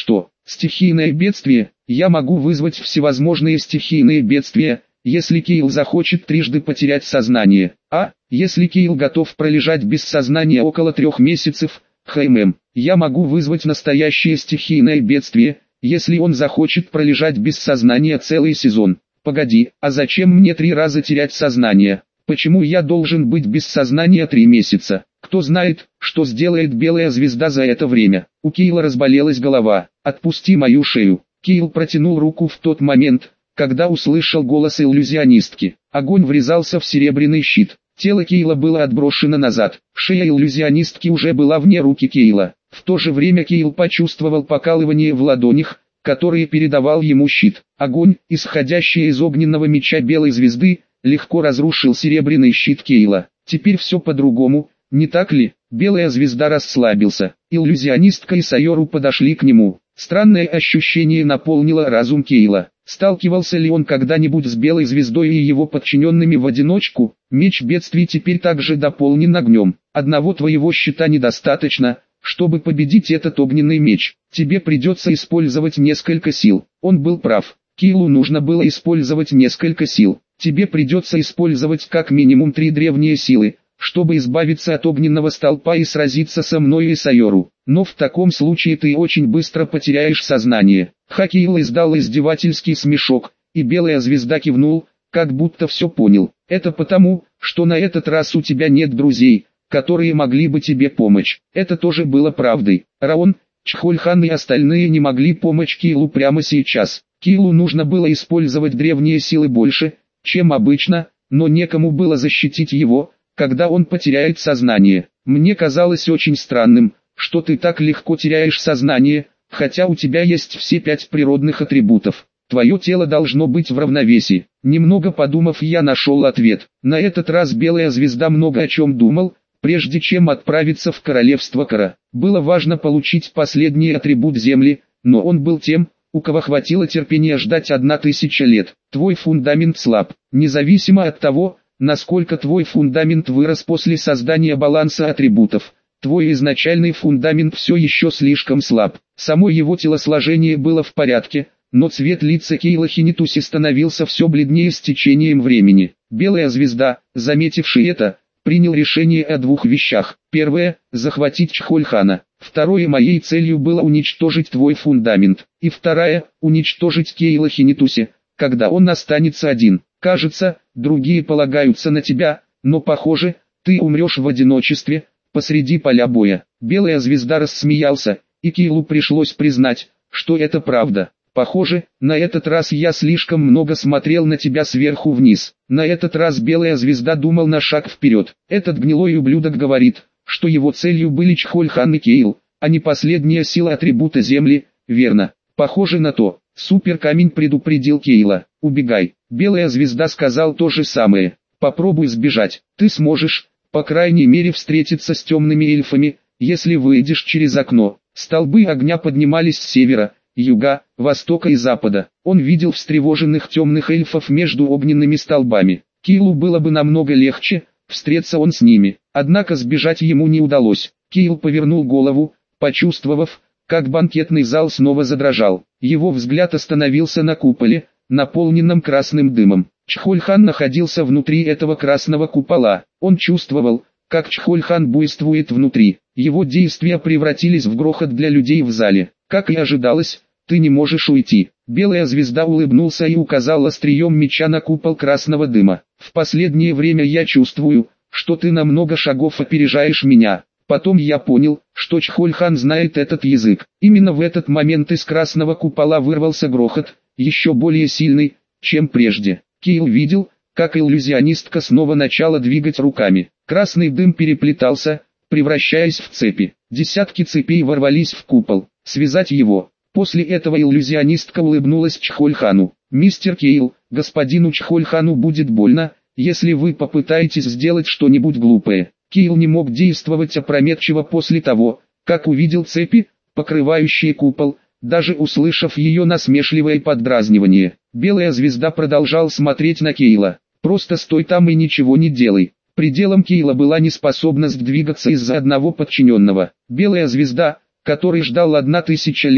Стихийное бедствие. Я могу вызвать всевозможные стихийные бедствия, если Кейл захочет трижды потерять сознание. А, если Кейл готов пролежать без сознания около трех месяцев, хм, я могу вызвать настоящее стихийное бедствие, если он захочет пролежать без сознания целый сезон. Погоди, а зачем мне три раза терять сознание? Почему я должен быть без сознания три месяца? Кто знает, что сделает белая звезда за это время? У Кейла разболелась голова. «Отпусти мою шею». Кейл протянул руку в тот момент, когда услышал голос иллюзионистки. Огонь врезался в серебряный щит. Тело Кейла было отброшено назад. Шея иллюзионистки уже была вне руки Кейла. В то же время Кейл почувствовал покалывание в ладонях, которые передавал ему щит. Огонь, исходящий из огненного меча белой звезды, легко разрушил серебряный щит Кейла. Теперь все по-другому, не так ли? Белая звезда расслабился. Иллюзионистка и Сайору подошли к нему. Странное ощущение наполнило разум Кейла. Сталкивался ли он когда-нибудь с белой звездой и его подчиненными в одиночку? Меч бедствий теперь также дополнен огнем. Одного твоего щита недостаточно, чтобы победить этот огненный меч. Тебе придется использовать несколько сил. Он был прав. Кейлу нужно было использовать несколько сил. Тебе придется использовать как минимум три древние силы, чтобы избавиться от огненного столпа и сразиться со мной и Сайору. Но в таком случае ты очень быстро потеряешь сознание. Хакейл издал издевательский смешок, и белая звезда кивнул, как будто все понял. Это потому, что на этот раз у тебя нет друзей, которые могли бы тебе помочь. Это тоже было правдой. Раон, Чхольхан и остальные не могли помочь Кейлу прямо сейчас. Кейлу нужно было использовать древние силы больше, чем обычно, но некому было защитить его, когда он потеряет сознание. Мне казалось очень странным, что ты так легко теряешь сознание, хотя у тебя есть все пять природных атрибутов. Твое тело должно быть в равновесии. Немного подумав, я нашел ответ. На этот раз белая звезда много о чем думал, прежде чем отправиться в королевство Кара. Было важно получить последний атрибут земли, но он был тем, у кого хватило терпения ждать одна тысяча лет. Твой фундамент слаб, независимо от того, насколько твой фундамент вырос после создания баланса атрибутов. Твой изначальный фундамент все еще слишком слаб. Само его телосложение было в порядке, но цвет лица Кейла Хинитуси становился все бледнее с течением времени. Белая звезда, заметивший это, принял решение о двух вещах. Первое – захватить Чхольхана. Второе – моей целью было уничтожить твой фундамент. И вторая – уничтожить Кейла Хинитуси, когда он останется один. Кажется, другие полагаются на тебя, но похоже, ты умрешь в одиночестве, посреди поля боя. Белая звезда рассмеялся, и Кейлу пришлось признать, что это правда. Похоже, на этот раз я слишком много смотрел на тебя сверху вниз. На этот раз белая звезда думал на шаг вперед. Этот гнилой ублюдок говорит, что его целью были Чхольхан и Кейл, а не последняя сила атрибута земли, верно? Похоже на то. Суперкамень предупредил Кейла. Убегай. Белая звезда сказал то же самое. Попробуй сбежать. Ты сможешь, по крайней мере, встретиться с темными эльфами, если выйдешь через окно. Столбы огня поднимались с севера, юга, востока и запада. Он видел встревоженных темных эльфов между огненными столбами. Кейлу было бы намного легче, встреться он с ними. Однако сбежать ему не удалось. Кейл повернул голову, почувствовав, как банкетный зал снова задрожал. Его взгляд остановился на куполе, наполненном красным дымом. Чхольхан находился внутри этого красного купола. Он чувствовал, как Чхольхан буйствует внутри. Его действия превратились в грохот для людей в зале. Как и ожидалось, ты не можешь уйти. Белая звезда улыбнулся и указал острием меча на купол красного дыма. В последнее время я чувствую, что ты на много шагов опережаешь меня. Потом я понял, что Чхольхан знает этот язык. Именно в этот момент из красного купола вырвался грохот, еще более сильный, чем прежде. Кейл видел, как иллюзионистка снова начала двигать руками. Красный дым переплетался, превращаясь в цепи. Десятки цепей ворвались в купол. Связать его. После этого иллюзионистка улыбнулась Чхольхану. «Мистер Кейл, господину Чхольхану будет больно, если вы попытаетесь сделать что-нибудь глупое». Кейл не мог действовать опрометчиво после того, как увидел цепи, покрывающие купол, даже услышав ее насмешливое поддразнивание. Белая звезда продолжал смотреть на Кейла. «Просто стой там и ничего не делай». Пределом Кейла была неспособность двигаться из-за одного подчиненного. Белая звезда, который ждал одна тысяча лет,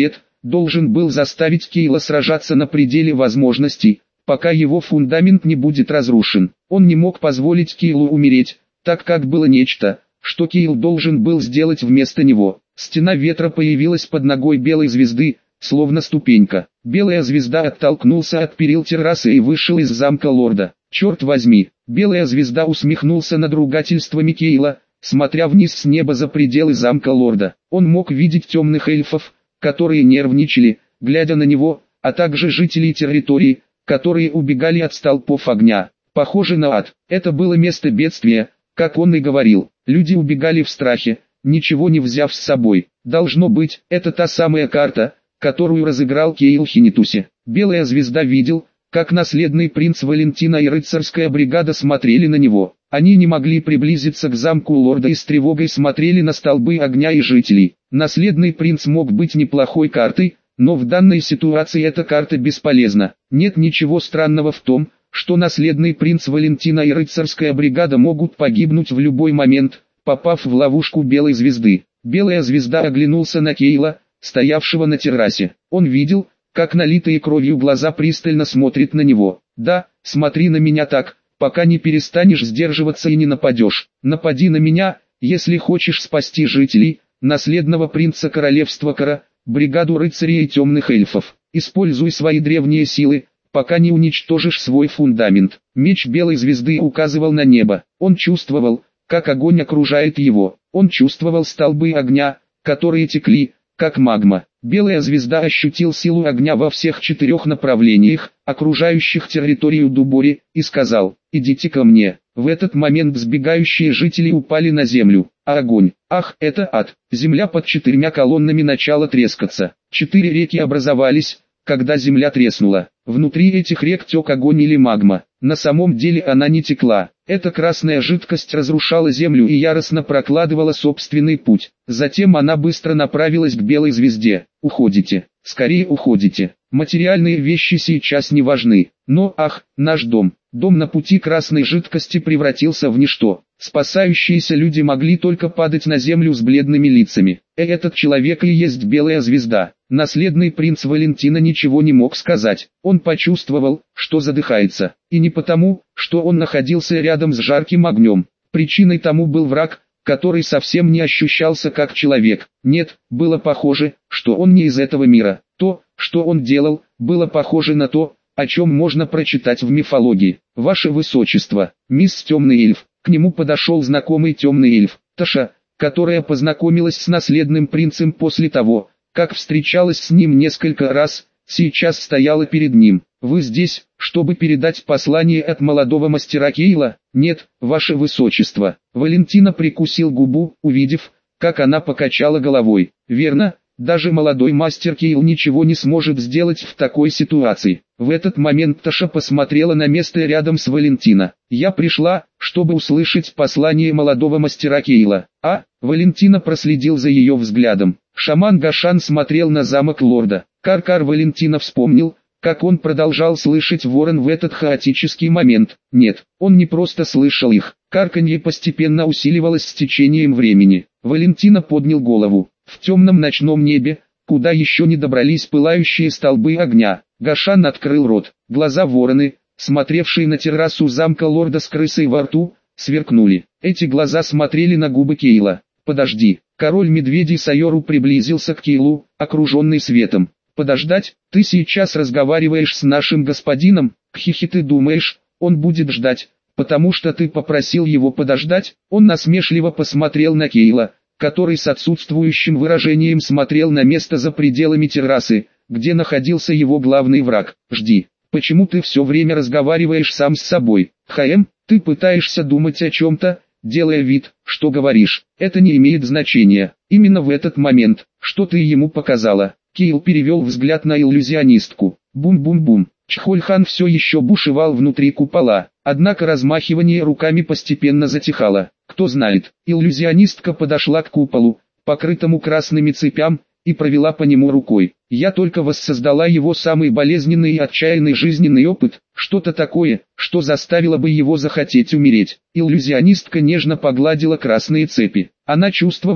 должен был заставить Кейла сражаться на пределе возможностей, пока его фундамент не будет разрушен. Он не мог позволить Кейлу умереть, так как было нечто, что Кейл должен был сделать вместо него. Стена ветра появилась под ногой белой звезды, словно ступенька. Белая звезда оттолкнулся от перил террасы и вышел из замка лорда. «Черт возьми!» Белая звезда усмехнулся над ругательствами Кейла, смотря вниз с неба за пределы замка лорда. Он мог видеть темных эльфов, которые нервничали, глядя на него, а также жителей территории, которые убегали от столпов огня. Похоже на ад. Это было место бедствия, как он и говорил. Люди убегали в страхе, ничего не взяв с собой. Должно быть, это та самая карта, которую разыграл Кейл Хинитусе. Белая звезда видел, как наследный принц Валентина и рыцарская бригада смотрели на него. Они не могли приблизиться к замку лорда и с тревогой смотрели на столбы огня и жителей. Наследный принц мог быть неплохой картой, но в данной ситуации эта карта бесполезна. Нет ничего странного в том, что наследный принц Валентина и рыцарская бригада могут погибнуть в любой момент, попав в ловушку белой звезды. Белая звезда оглянулся на Кейла, стоявшего на террасе. Он видел, как налитые кровью глаза пристально смотрят на него. «Да, смотри на меня так, пока не перестанешь сдерживаться и не нападешь. Напади на меня, если хочешь спасти жителей, наследного принца королевства Кара, бригаду рыцарей и темных эльфов. Используй свои древние силы, пока не уничтожишь свой фундамент». Меч белой звезды указывал на небо. Он чувствовал, как огонь окружает его. Он чувствовал столбы огня, которые текли, как магма. Белая звезда ощутил силу огня во всех четырех направлениях, окружающих территорию Дубори, и сказал: «Идите ко мне». В этот момент сбегающие жители упали на землю, а огонь, ах, это ад. Земля под четырьмя колоннами начала трескаться. Четыре реки образовались, когда земля треснула. Внутри этих рек тек огонь или магма. На самом деле она не текла. Эта красная жидкость разрушала землю и яростно прокладывала собственный путь. Затем она быстро направилась к белой звезде. «Уходите, скорее уходите. Материальные вещи сейчас не важны. Но, ах, наш дом». Дом на пути красной жидкости превратился в ничто. Спасающиеся люди могли только падать на землю с бледными лицами. Э, этот человек и есть белая звезда. Наследный принц Валентина ничего не мог сказать. Он почувствовал, что задыхается. И не потому, что он находился рядом с жарким огнем. Причиной тому был враг, который совсем не ощущался как человек. Нет, было похоже, что он не из этого мира. То, что он делал, было похоже на то, о чем можно прочитать в мифологии. «Ваше Высочество, мисс Темный эльф». К нему подошел знакомый темный эльф, Таша, которая познакомилась с наследным принцем после того, как встречалась с ним несколько раз, сейчас стояла перед ним. «Вы здесь, чтобы передать послание от молодого мастера Кейла?» «Нет, Ваше Высочество». Валентина прикусил губу, увидев, как она покачала головой. «Верно, даже молодой мастер Кейл ничего не сможет сделать в такой ситуации». В этот момент Таша посмотрела на место рядом с Валентина. «Я пришла, чтобы услышать послание молодого мастера Кейла». А, Валентина проследил за ее взглядом. Шаман Гашан смотрел на замок лорда. Каркар Валентина вспомнил, как он продолжал слышать ворон в этот хаотический момент. Нет, он не просто слышал их. Карканье постепенно усиливалось с течением времени. Валентина поднял голову. В темном ночном небе, куда еще не добрались пылающие столбы огня, Гашан открыл рот. Глаза вороны, смотревшие на террасу замка лорда с крысой во рту, сверкнули. Эти глаза смотрели на губы Кейла. «Подожди». Король медведей Сайору приблизился к Кейлу, окруженный светом. «Подождать? Ты сейчас разговариваешь с нашим господином? Кхихи, ты думаешь, он будет ждать, потому что ты попросил его подождать?» Он насмешливо посмотрел на Кейла, который с отсутствующим выражением смотрел на место за пределами террасы, где находился его главный враг. «Жди. Почему ты все время разговариваешь сам с собой? Хаэм, ты пытаешься думать о чем-то, делая вид, что говоришь. Это не имеет значения. Именно в этот момент, что ты ему показала». Кейл перевел взгляд на иллюзионистку. Бум-бум-бум. Чхольхан все еще бушевал внутри купола, однако размахивание руками постепенно затихало. Кто знает, иллюзионистка подошла к куполу, покрытому красными цепям, и провела по нему рукой. «Я только воссоздала его самый болезненный и отчаянный жизненный опыт, что-то такое, что заставило бы его захотеть умереть». Иллюзионистка нежно погладила красные цепи. Она чувствовала,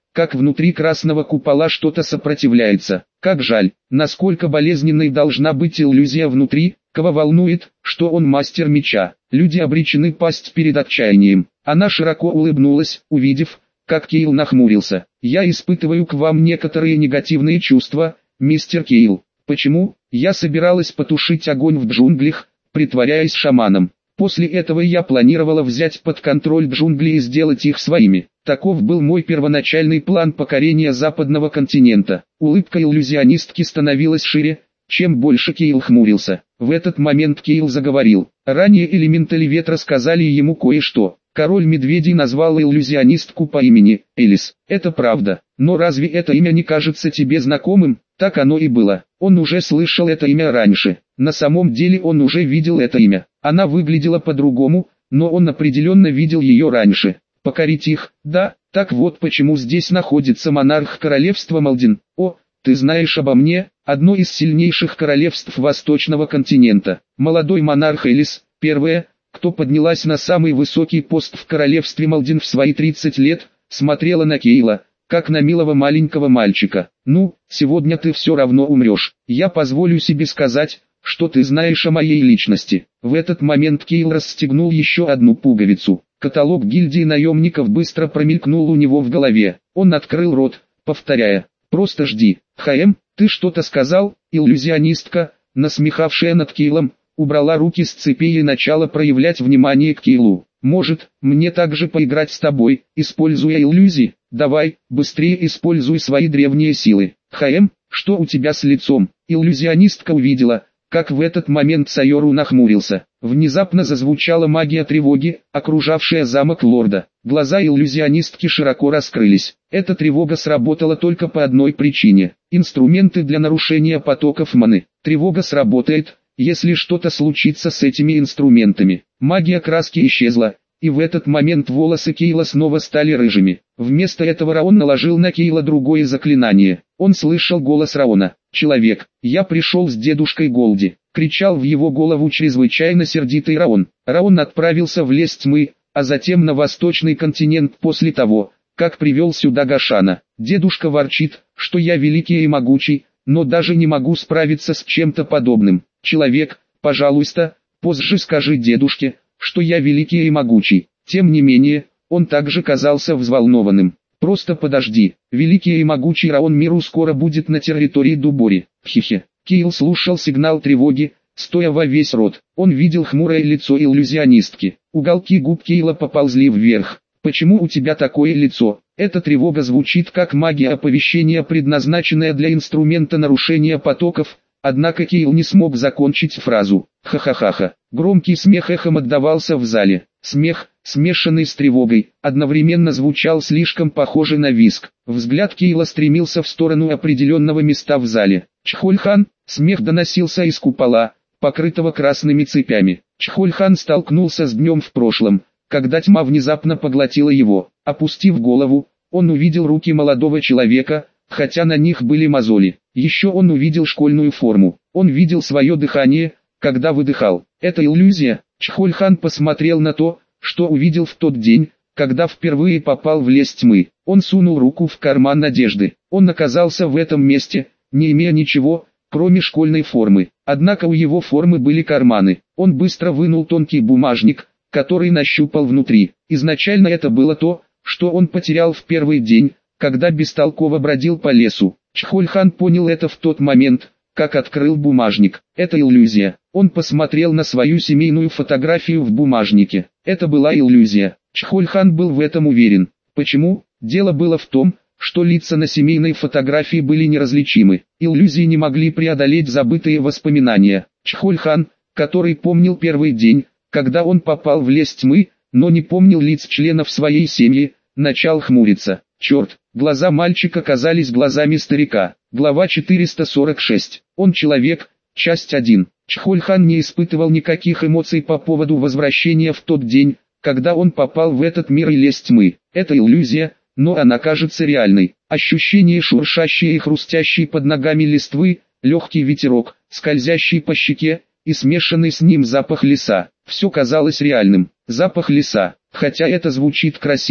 как внутри красного купола что-то сопротивляется. Как жаль, насколько болезненной должна быть иллюзия внутри, кого волнует, что он мастер меча. Люди обречены пасть перед отчаянием. Она широко улыбнулась, увидев, как Кейл нахмурился. «Я испытываю к вам некоторые негативные чувства, мистер Кейл. Почему? Я собиралась потушить огонь в джунглях, притворяясь шаманом. После этого я планировала взять под контроль джунгли и сделать их своими. Таков был мой первоначальный план покорения западного континента». Улыбка иллюзионистки становилась шире, чем больше Кейл хмурился. В этот момент Кейл заговорил. Ранее элементали ветра сказали ему кое-что. Король медведей назвал иллюзионистку по имени Элис. Это правда, но разве это имя не кажется тебе знакомым? Так оно и было. Он уже слышал это имя раньше. На самом деле он уже видел это имя. Она выглядела по-другому, но он определенно видел ее раньше. Покорить их, да, так вот почему здесь находится монарх королевства Малдин. О, ты знаешь обо мне, одно из сильнейших королевств восточного континента. Молодой монарх Элис, первая, кто поднялась на самый высокий пост в королевстве Малдин в свои тридцать лет, смотрела на Кейла, как на милого маленького мальчика. «Ну, сегодня ты все равно умрешь. Я позволю себе сказать, что ты знаешь о моей личности». В этот момент Кейл расстегнул еще одну пуговицу. Каталог гильдии наемников быстро промелькнул у него в голове. Он открыл рот, повторяя: «Просто жди». «Хаэм, ты что-то сказал?» Иллюзионистка, насмехавшая над Кейлом, убрала руки с цепей и начала проявлять внимание к Кейлу. «Может, мне также поиграть с тобой, используя иллюзии? Давай, быстрее используй свои древние силы». «Хаэм, что у тебя с лицом?» Иллюзионистка увидела, как в этот момент Сайору нахмурился. Внезапно зазвучала магия тревоги, окружавшая замок лорда. Глаза иллюзионистки широко раскрылись. Эта тревога сработала только по одной причине. Инструменты для нарушения потоков маны. Тревога сработает, если что-то случится с этими инструментами. Магия краски исчезла, и в этот момент волосы Кейла снова стали рыжими. Вместо этого Раон наложил на Кейла другое заклинание. Он слышал голос Раона. «Человек, я пришел с дедушкой Голди», — кричал в его голову чрезвычайно сердитый Раон. Раон отправился в лес тьмы, а затем на восточный континент после того, как привел сюда Гашана. Дедушка ворчит, что я великий и могучий, но даже не могу справиться с чем-то подобным. Человек, пожалуйста, позже скажи дедушке, что я великий и могучий. Тем не менее, он также казался взволнованным. «Просто подожди, великий и могучий Раон Миру скоро будет на территории Дубори». Хихе. Кейл слушал сигнал тревоги, стоя во весь рот. Он видел хмурое лицо иллюзионистки. Уголки губ Кейла поползли вверх. «Почему у тебя такое лицо?» Эта тревога звучит как магия оповещения, предназначенная для инструмента нарушения потоков. Однако Кейл не смог закончить фразу. Ха-ха-ха-ха. Громкий смех эхом отдавался в зале. Смех, смешанный с тревогой, одновременно звучал слишком похоже на визг. Взгляд Кейла стремился в сторону определенного места в зале. «Чхольхан!» Смех доносился из купола, покрытого красными цепями. Чхольхан столкнулся с днем в прошлом, когда тьма внезапно поглотила его. Опустив голову, он увидел руки молодого человека, хотя на них были мозоли. Еще он увидел школьную форму. Он видел свое дыхание, когда выдыхал. Это иллюзия. Чхольхан посмотрел на то, что увидел в тот день, когда впервые попал в лес тьмы. Он сунул руку в карман одежды. Он оказался в этом месте, не имея ничего, кроме школьной формы. Однако у его формы были карманы. Он быстро вынул тонкий бумажник, который нащупал внутри. Изначально это было то, что он потерял в первый день, когда бестолково бродил по лесу. Чхольхан понял это в тот момент, как открыл бумажник. Это иллюзия. Он посмотрел на свою семейную фотографию в бумажнике. Это была иллюзия. Чхольхан был в этом уверен. Почему? Дело было в том, что лица на семейной фотографии были неразличимы. Иллюзии не могли преодолеть забытые воспоминания. Чхольхан, который помнил первый день, когда он попал в лес тьмы, но не помнил лиц членов своей семьи, начал хмуриться. Черт, глаза мальчика казались глазами старика. Глава четыреста сорок шесть. Он человек. Часть один. Чхольхан не испытывал никаких эмоций по поводу возвращения в тот день, когда он попал в этот мир и лес тьмы. Это иллюзия, но она кажется реальной. Ощущение шуршащей и хрустящей под ногами листвы, легкий ветерок, скользящий по щеке, и смешанный с ним запах леса. Все казалось реальным. Запах леса. Хотя это звучит красиво,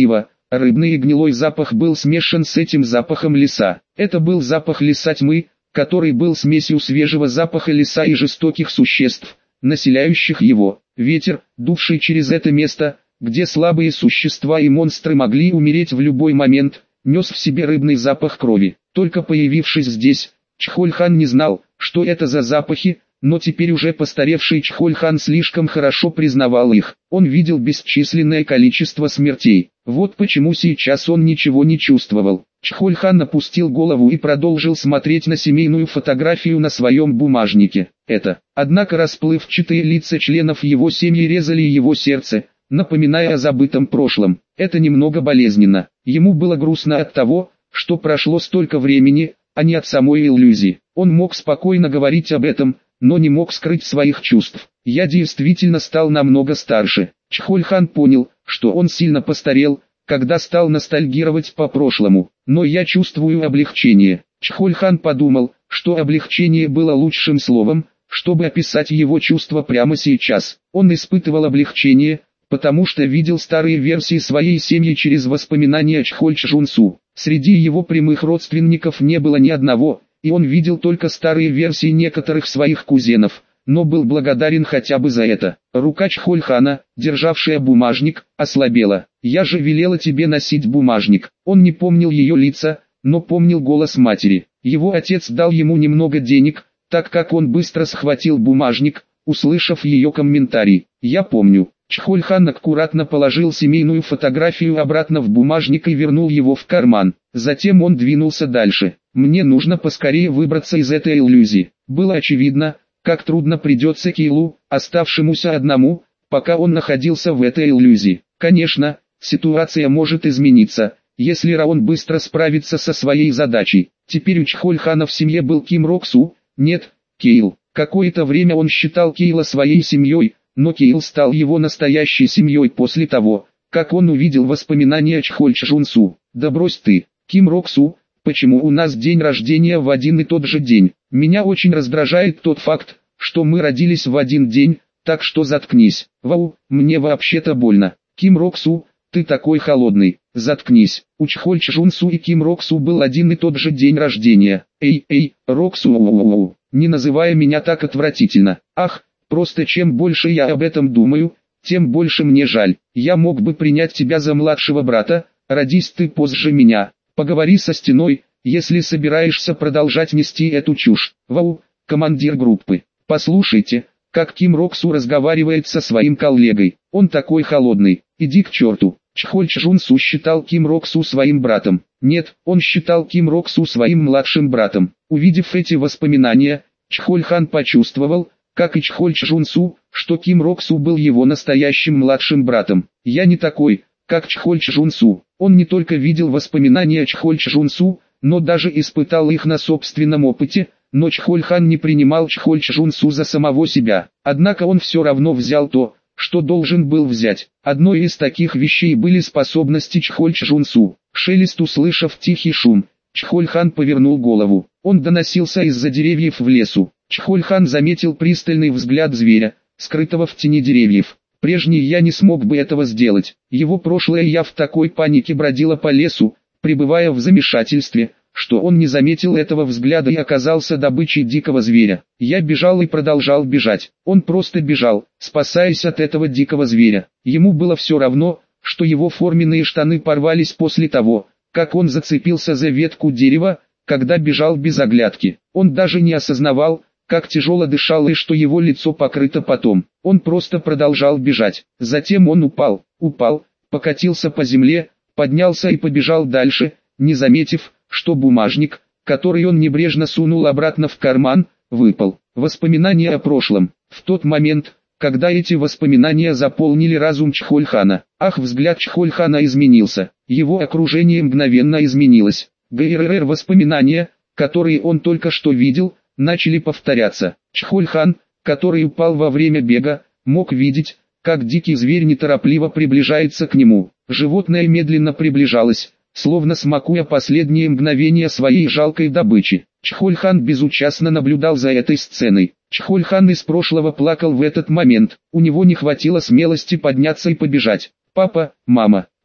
Рыбный и гнилой запах был смешан с этим запахом леса. Это был запах леса тьмы, который был смесью свежего запаха леса и жестоких существ, населяющих его. Ветер, дувший через это место, где слабые существа и монстры могли умереть в любой момент, нес в себе рыбный запах крови. Только появившись здесь, Чхоль-хан не знал, что это за запахи, но теперь уже постаревший Чхоль-хан слишком хорошо признавал их. Он видел бесчисленное количество смертей. Вот почему сейчас он ничего не чувствовал. Чхоль-хан опустил голову и продолжил смотреть на семейную фотографию на своем бумажнике. Это, однако расплывчатые лица членов его семьи резали его сердце, напоминая о забытом прошлом. Это немного болезненно. Ему было грустно от того, что прошло столько времени, а не от самой иллюзии. Он мог спокойно говорить об этом, но не мог скрыть своих чувств. Я действительно стал намного старше. Чхоль-хан понял, что он сильно постарел, когда стал ностальгировать по прошлому. Но я чувствую облегчение. Чхоль-хан подумал, что облегчение было лучшим словом, чтобы описать его чувства прямо сейчас. Он испытывал облегчение, потому что видел старые версии своей семьи через воспоминания Чхоль-Чжунсу. Среди его прямых родственников не было ни одного, и он видел только старые версии некоторых своих кузенов, но был благодарен хотя бы за это. Рука Чхоль-хана, державшая бумажник, ослабела. «Я же велела тебе носить бумажник». Он не помнил ее лица, но помнил голос матери. Его отец дал ему немного денег, так как он быстро схватил бумажник, услышав ее комментарий. «Я помню». Чхоль-хан аккуратно положил семейную фотографию обратно в бумажник и вернул его в карман. Затем он двинулся дальше. «Мне нужно поскорее выбраться из этой иллюзии». Было очевидно, как трудно придется Кейлу, оставшемуся одному, пока он находился в этой иллюзии. Конечно, ситуация может измениться, если Раон быстро справится со своей задачей. Теперь у Чхоль-хана в семье был Ким Рок-су, нет, Кейл. Какое-то время он считал Кейла своей семьей, но Кейл стал его настоящей семьей после того, как он увидел воспоминания Чхоль-Чжунсу. «Да брось ты, Ким Рок-су, почему у нас день рождения в один и тот же день? Меня очень раздражает тот факт, что мы родились в один день, так что заткнись». «Вау, мне вообще-то больно. Ким Рок-су, ты такой холодный, заткнись». У Чхоль-Чжунсу и Ким Рок-су был один и тот же день рождения. «Эй, эй, Рок-су, не называй меня так отвратительно. Ах, просто чем больше я об этом думаю, тем больше мне жаль. Я мог бы принять тебя за младшего брата, родись ты позже меня. Поговори со стеной, если собираешься продолжать нести эту чушь». «Вау, командир группы, послушайте, как Ким Рок-су разговаривает со своим коллегой. Он такой холодный, иди к черту». Чхоль-Чжунсу считал Ким Рок-су своим братом. Нет, он считал Ким Рок-су своим младшим братом. Увидев эти воспоминания, Чхоль-хан почувствовал, как и Чхоль-Чжунсу, что Ким Рок-су был его настоящим младшим братом. «Я не такой, как Чхоль-Чжунсу». Он не только видел воспоминания Чхоль-Чжунсу, но даже испытал их на собственном опыте, но Чхоль-хан не принимал Чхоль-Чжунсу за самого себя. Однако он все равно взял то, что должен был взять. Одной из таких вещей были способности Чхоль-Чжунсу. Шелест, услышав тихий шум, Чхоль-хан повернул голову. Он доносился из-за деревьев в лесу. Чхоль-хан заметил пристальный взгляд зверя, скрытого в тени деревьев. Прежний я не смог бы этого сделать. Его прошлое я в такой панике бродила по лесу, пребывая в замешательстве, что он не заметил этого взгляда и оказался добычей дикого зверя. Я бежал и продолжал бежать. Он просто бежал, спасаясь от этого дикого зверя. Ему было все равно, что его форменные штаны порвались после того, как он зацепился за ветку дерева, когда бежал без оглядки. Он даже не осознавал, как тяжело дышал и что его лицо покрыто потом. Он просто продолжал бежать. Затем он упал, упал, покатился по земле, поднялся и побежал дальше, не заметив, что бумажник, который он небрежно сунул обратно в карман, выпал. Воспоминания о прошлом. В тот момент, когда эти воспоминания заполнили разум Чхоль-хана, ах, взгляд Чхоль-хана изменился. Его окружение мгновенно изменилось. ГРР воспоминания, которые он только что видел, начали повторяться. Чхоль-хан, который упал во время бега, мог видеть, как дикий зверь неторопливо приближается к нему. Животное медленно приближалось, словно смакуя последние мгновения своей жалкой добычи. Чхоль-хан безучастно наблюдал за этой сценой. Чхоль-хан из прошлого плакал в этот момент. У него не хватило смелости подняться и побежать. «Папа, мама,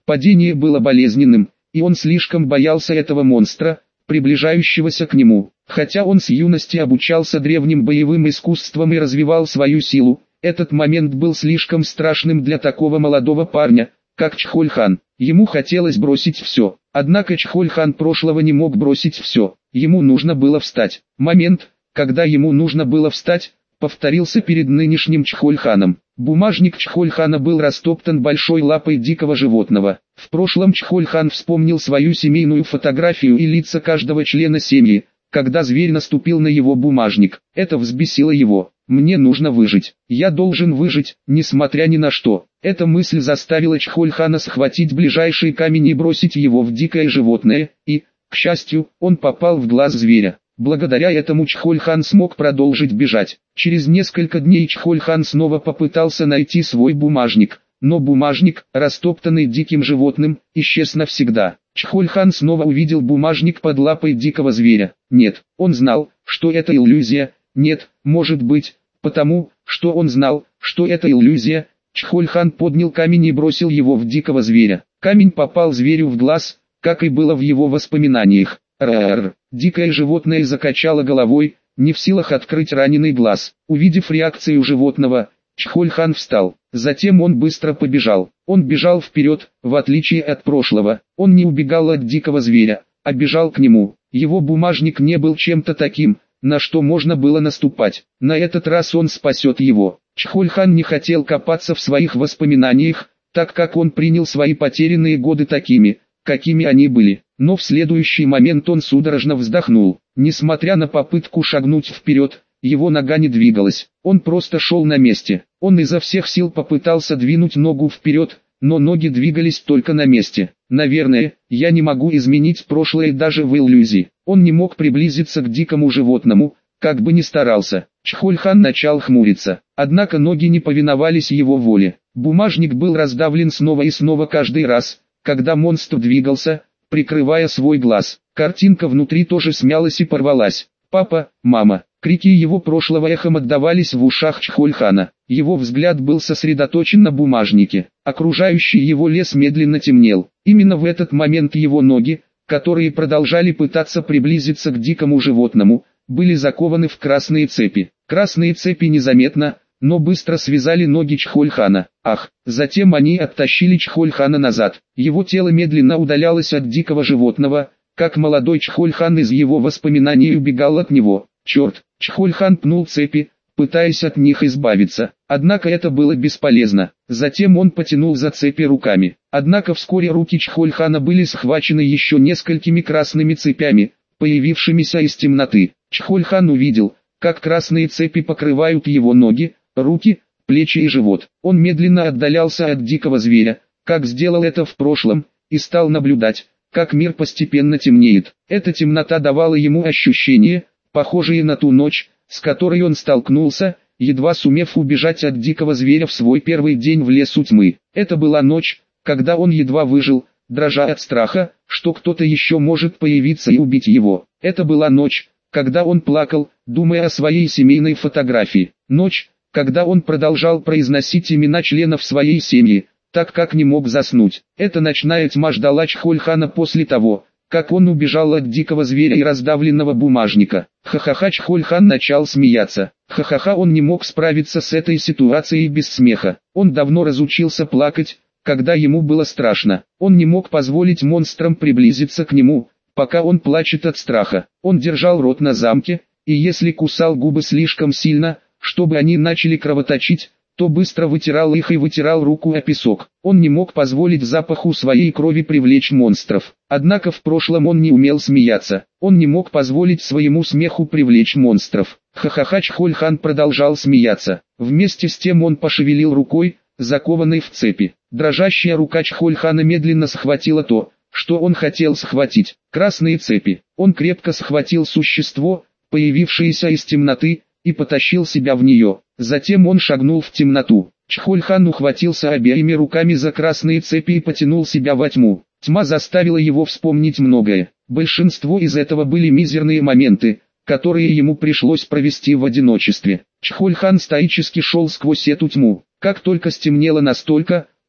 Падение было болезненным, и он слишком боялся этого монстра, приближающегося к нему. Хотя он с юности обучался древним боевым искусствам и развивал свою силу, этот момент был слишком страшным для такого молодого парня, как Чхоль-хан. Ему хотелось бросить все, однако Чхоль-хан прошлого не мог бросить все, ему нужно было встать. Момент, когда ему нужно было встать, повторился перед нынешним Чхоль-ханом. Бумажник Чхоль-хана был растоптан большой лапой дикого животного. В прошлом Чхоль-хан вспомнил свою семейную фотографию и лица каждого члена семьи, когда зверь наступил на его бумажник. Это взбесило его. «Мне нужно выжить. Я должен выжить, несмотря ни на что». Эта мысль заставила Чхоль-хана схватить ближайший камень и бросить его в дикое животное, и, к счастью, он попал в глаз зверя. Благодаря этому Чхоль-хан смог продолжить бежать. Через несколько дней Чхоль-хан снова попытался найти свой бумажник, но бумажник, растоптанный диким животным, исчез навсегда. Чхоль-хан снова увидел бумажник под лапой дикого зверя. Нет, он знал, что это иллюзия. Нет, может быть, потому, что он знал, что это иллюзия. Чхоль-хан поднял камень и бросил его в дикого зверя. Камень попал зверю в глаз, как и было в его воспоминаниях. Р-р-р. Дикое животное закачало головой, не в силах открыть раненый глаз. Увидев реакцию животного, Чхоль-хан встал. Затем он быстро побежал. Он бежал вперед, в отличие от прошлого. Он не убегал от дикого зверя, а бежал к нему. Его бумажник не был чем-то таким, на что можно было наступать. На этот раз он спасет его. Чхоль-хан не хотел копаться в своих воспоминаниях, так как он принял свои потерянные годы такими, какими они были. Но в следующий момент он судорожно вздохнул. Несмотря на попытку шагнуть вперед, его нога не двигалась. Он просто шел на месте. Он изо всех сил попытался двинуть ногу вперед, но ноги двигались только на месте. Наверное, я не могу изменить прошлое даже в иллюзии. Он не мог приблизиться к дикому животному, как бы ни старался. Чхоль-хан начал хмуриться. Однако ноги не повиновались его воле. Бумажник был раздавлен снова и снова каждый раз, когда монстр двигался, прикрывая свой глаз. Картинка внутри тоже смялась и порвалась. «Папа, мама!» Крики его прошлого эхом отдавались в ушах Чхоль-хана. Его взгляд был сосредоточен на бумажнике. Окружающий его лес медленно темнел. Именно в этот момент его ноги, которые продолжали пытаться приблизиться к дикому животному, были закованы в красные цепи. Красные цепи незаметно, но быстро связали ноги Чхоль-хана. Ах, затем они оттащили Чхоль-хана назад. Его тело медленно удалялось от дикого животного, как молодой Чхоль-хан из его воспоминаний убегал от него. Черт, Чхоль-хан пнул цепи, пытаясь от них избавиться. Однако это было бесполезно. Затем он потянул за цепи руками. Однако вскоре руки Чхоль-хана были схвачены еще несколькими красными цепями, появившимися из темноты. Чхоль-хан увидел, как красные цепи покрывают его ноги, руки, плечи и живот. Он медленно отдалялся от дикого зверя, как сделал это в прошлом, и стал наблюдать, как мир постепенно темнеет. Эта темнота давала ему ощущение, похожие на ту ночь, с которой он столкнулся, едва сумев убежать от дикого зверя в свой первый день в лесу тьмы. Это была ночь, когда он едва выжил, дрожа от страха, что кто-то еще может появиться и убить его. Это была ночь, когда он плакал, думая о своей семейной фотографии. Ночь, когда он продолжал произносить имена членов своей семьи, так как не мог заснуть. Эта ночная тьма ждала Чхоль-хана после того, как он убежал от дикого зверя и раздавленного бумажника. Ха-ха-ха, Чхоль-хан начал смеяться. Ха-ха-ха, он не мог справиться с этой ситуацией без смеха. Он давно разучился плакать, когда ему было страшно. Он не мог позволить монстрам приблизиться к нему, пока он плачет от страха. Он держал рот на замке, и если кусал губы слишком сильно, чтобы они начали кровоточить, то быстро вытирал их и вытирал руку о песок. Он не мог позволить запаху своей крови привлечь монстров. Однако в прошлом он не умел смеяться. Он не мог позволить своему смеху привлечь монстров. Ха-ха-ха, Чхоль-хан продолжал смеяться. Вместе с тем он пошевелил рукой, закованной в цепи. Дрожащая рука Чхоль-хана медленно схватила то, что он хотел схватить. Красные цепи. Он крепко схватил существо, появившееся из темноты, и потащил себя в нее. Затем он шагнул в темноту. Чхоль-хан ухватился обеими руками за красные цепи и потянул себя во тьму. Тьма заставила его вспомнить многое. Большинство из этого были мизерные моменты, которые ему пришлось провести в одиночестве. Чхоль-хан стоически шел сквозь эту тьму. Как только стемнело настолько,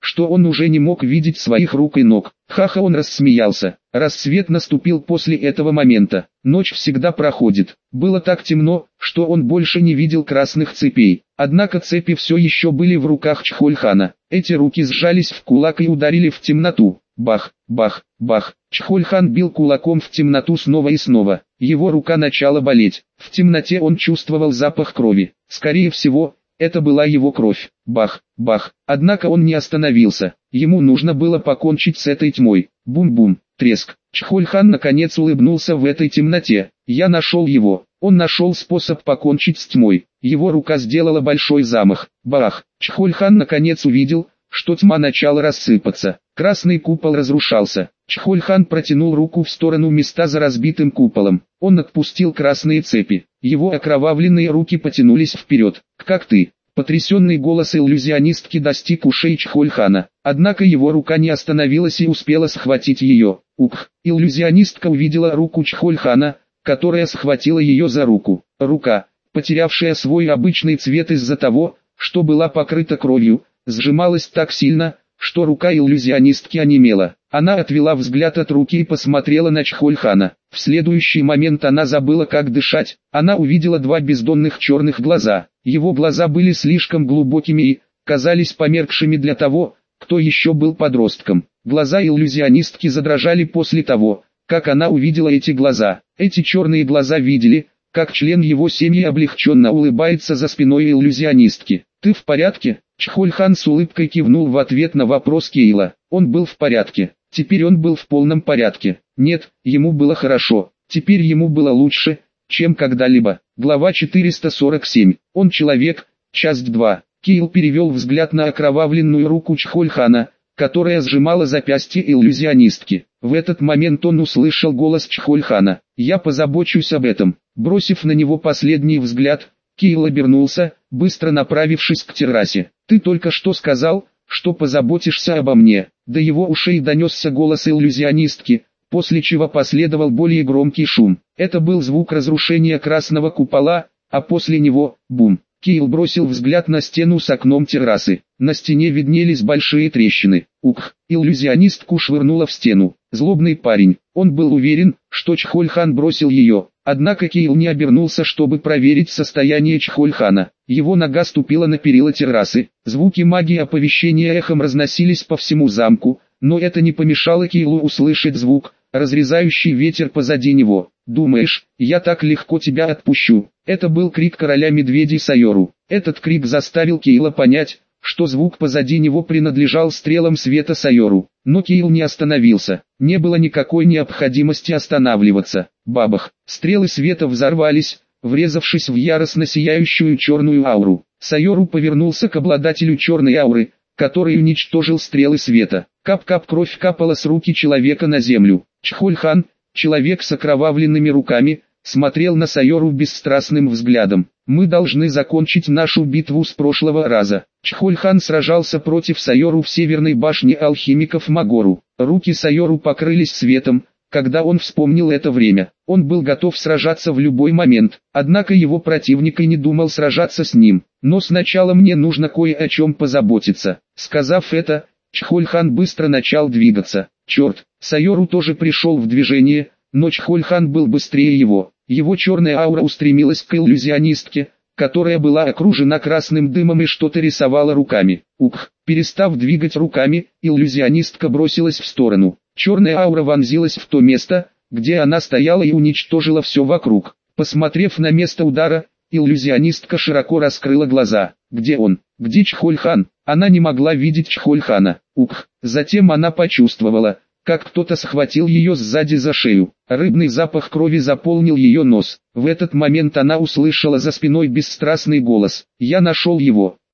что он уже не мог видеть своих рук и ног. Ха-ха, он рассмеялся. Рассвет наступил после этого момента. Ночь всегда проходит. Было так темно, что он больше не видел красных цепей. Однако цепи все еще были в руках Чхольхана. Эти руки сжались в кулак и ударили в темноту. Бах, бах, бах. Чхольхан бил кулаком в темноту снова и снова. Его рука начала болеть. В темноте он чувствовал запах крови. Скорее всего, это была его кровь. Бах, бах. Однако он не остановился. Ему нужно было покончить с этой тьмой. Бум-бум, треск. Чхольхан наконец улыбнулся в этой темноте. Я нашел его. Он нашел способ покончить с тьмой. Его рука сделала большой замах. Бах. Чхольхан наконец увидел, что тьма начала рассыпаться. Красный купол разрушался. Чхольхан протянул руку в сторону места за разбитым куполом. Он отпустил красные цепи. Его окровавленные руки потянулись вперед. «Как ты?» Потрясенный голос иллюзионистки достиг ушей Чхольхана. Однако его рука не остановилась и успела схватить ее. Ух! Иллюзионистка увидела руку Чхольхана, которая схватила ее за руку. Рука, потерявшая свой обычный цвет из-за того, что была покрыта кровью, сжималась так сильно, что рука иллюзионистки онемела. Она отвела взгляд от руки и посмотрела на Чхольхана. В следующий момент она забыла, как дышать. Она увидела два бездонных черных глаза. Его глаза были слишком глубокими и казались померкшими для того, кто еще был подростком. Глаза иллюзионистки задрожали после того, как она увидела эти глаза. Эти черные глаза видели, как член его семьи облегченно улыбается за спиной иллюзионистки. «Ты в порядке?» Чхольхан с улыбкой кивнул в ответ на вопрос Кейла. Он был в порядке. Теперь он был в полном порядке. Нет, ему было хорошо. Теперь ему было лучше, чем когда-либо. Глава четыреста сорок семь. Он человек. Часть два. Кейл перевел взгляд на окровавленную руку Чхольхана, которая сжимала запястье иллюзионистки. В этот момент он услышал голос Чхольхана. «Я позабочусь об этом». Бросив на него последний взгляд, Кейл обернулся, быстро направившись к террасе. «Ты только что сказал, что позаботишься обо мне». До его ушей донесся голос иллюзионистки, после чего последовал более громкий шум. Это был звук разрушения красного купола, а после него – бум. Кейл бросил взгляд на стену с окном террасы. На стене виднелись большие трещины. Ух! Иллюзионистку швырнула в стену. Злобный парень. Он был уверен, что Чхольхан бросил ее. Однако Кейл не обернулся, чтобы проверить состояние Чхольхана. Его нога ступила на перила террасы. Звуки магии оповещения эхом разносились по всему замку, но это не помешало Кейлу услышать звук, разрезающий ветер позади него. «Думаешь, я так легко тебя отпущу?» Это был крик короля медведей Сайору. Этот крик заставил Кейла понять, что звук позади него принадлежал стрелам света Сайору. Но Кейл не остановился. Не было никакой необходимости останавливаться. Бабах! Стрелы света взорвались, врезавшись в яростно сияющую черную ауру. Сайору повернулся к обладателю черной ауры, который уничтожил стрелы света. Кап-кап кровь капала с руки человека на землю. Чхольхан, человек с окровавленными руками, смотрел на Сайору бесстрастным взглядом. «Мы должны закончить нашу битву с прошлого раза». Чхольхан сражался против Сайору в северной башне алхимиков Магору. Руки Сайору покрылись светом, когда он вспомнил это время. Он был готов сражаться в любой момент, однако его противник и не думал сражаться с ним. «Но сначала мне нужно кое о чем позаботиться». Сказав это, Чхольхан быстро начал двигаться. Черт, Сайору тоже пришел в движение, но Чхольхан был быстрее его. Его черная аура устремилась к иллюзионистке, которая была окружена красным дымом и что-то рисовала руками. Ух! Перестав двигать руками, иллюзионистка бросилась в сторону. Черная аура вонзилась в то место, где она стояла, и уничтожила все вокруг. Посмотрев на место удара, иллюзионистка широко раскрыла глаза. Где он? Где Чхольхан? Она не могла видеть Чхольхана. Ух! Затем она почувствовала, как кто-то схватил ее сзади за шею. Рыбный запах крови заполнил ее нос. В этот момент она услышала за спиной бесстрастный голос. «Я нашел его».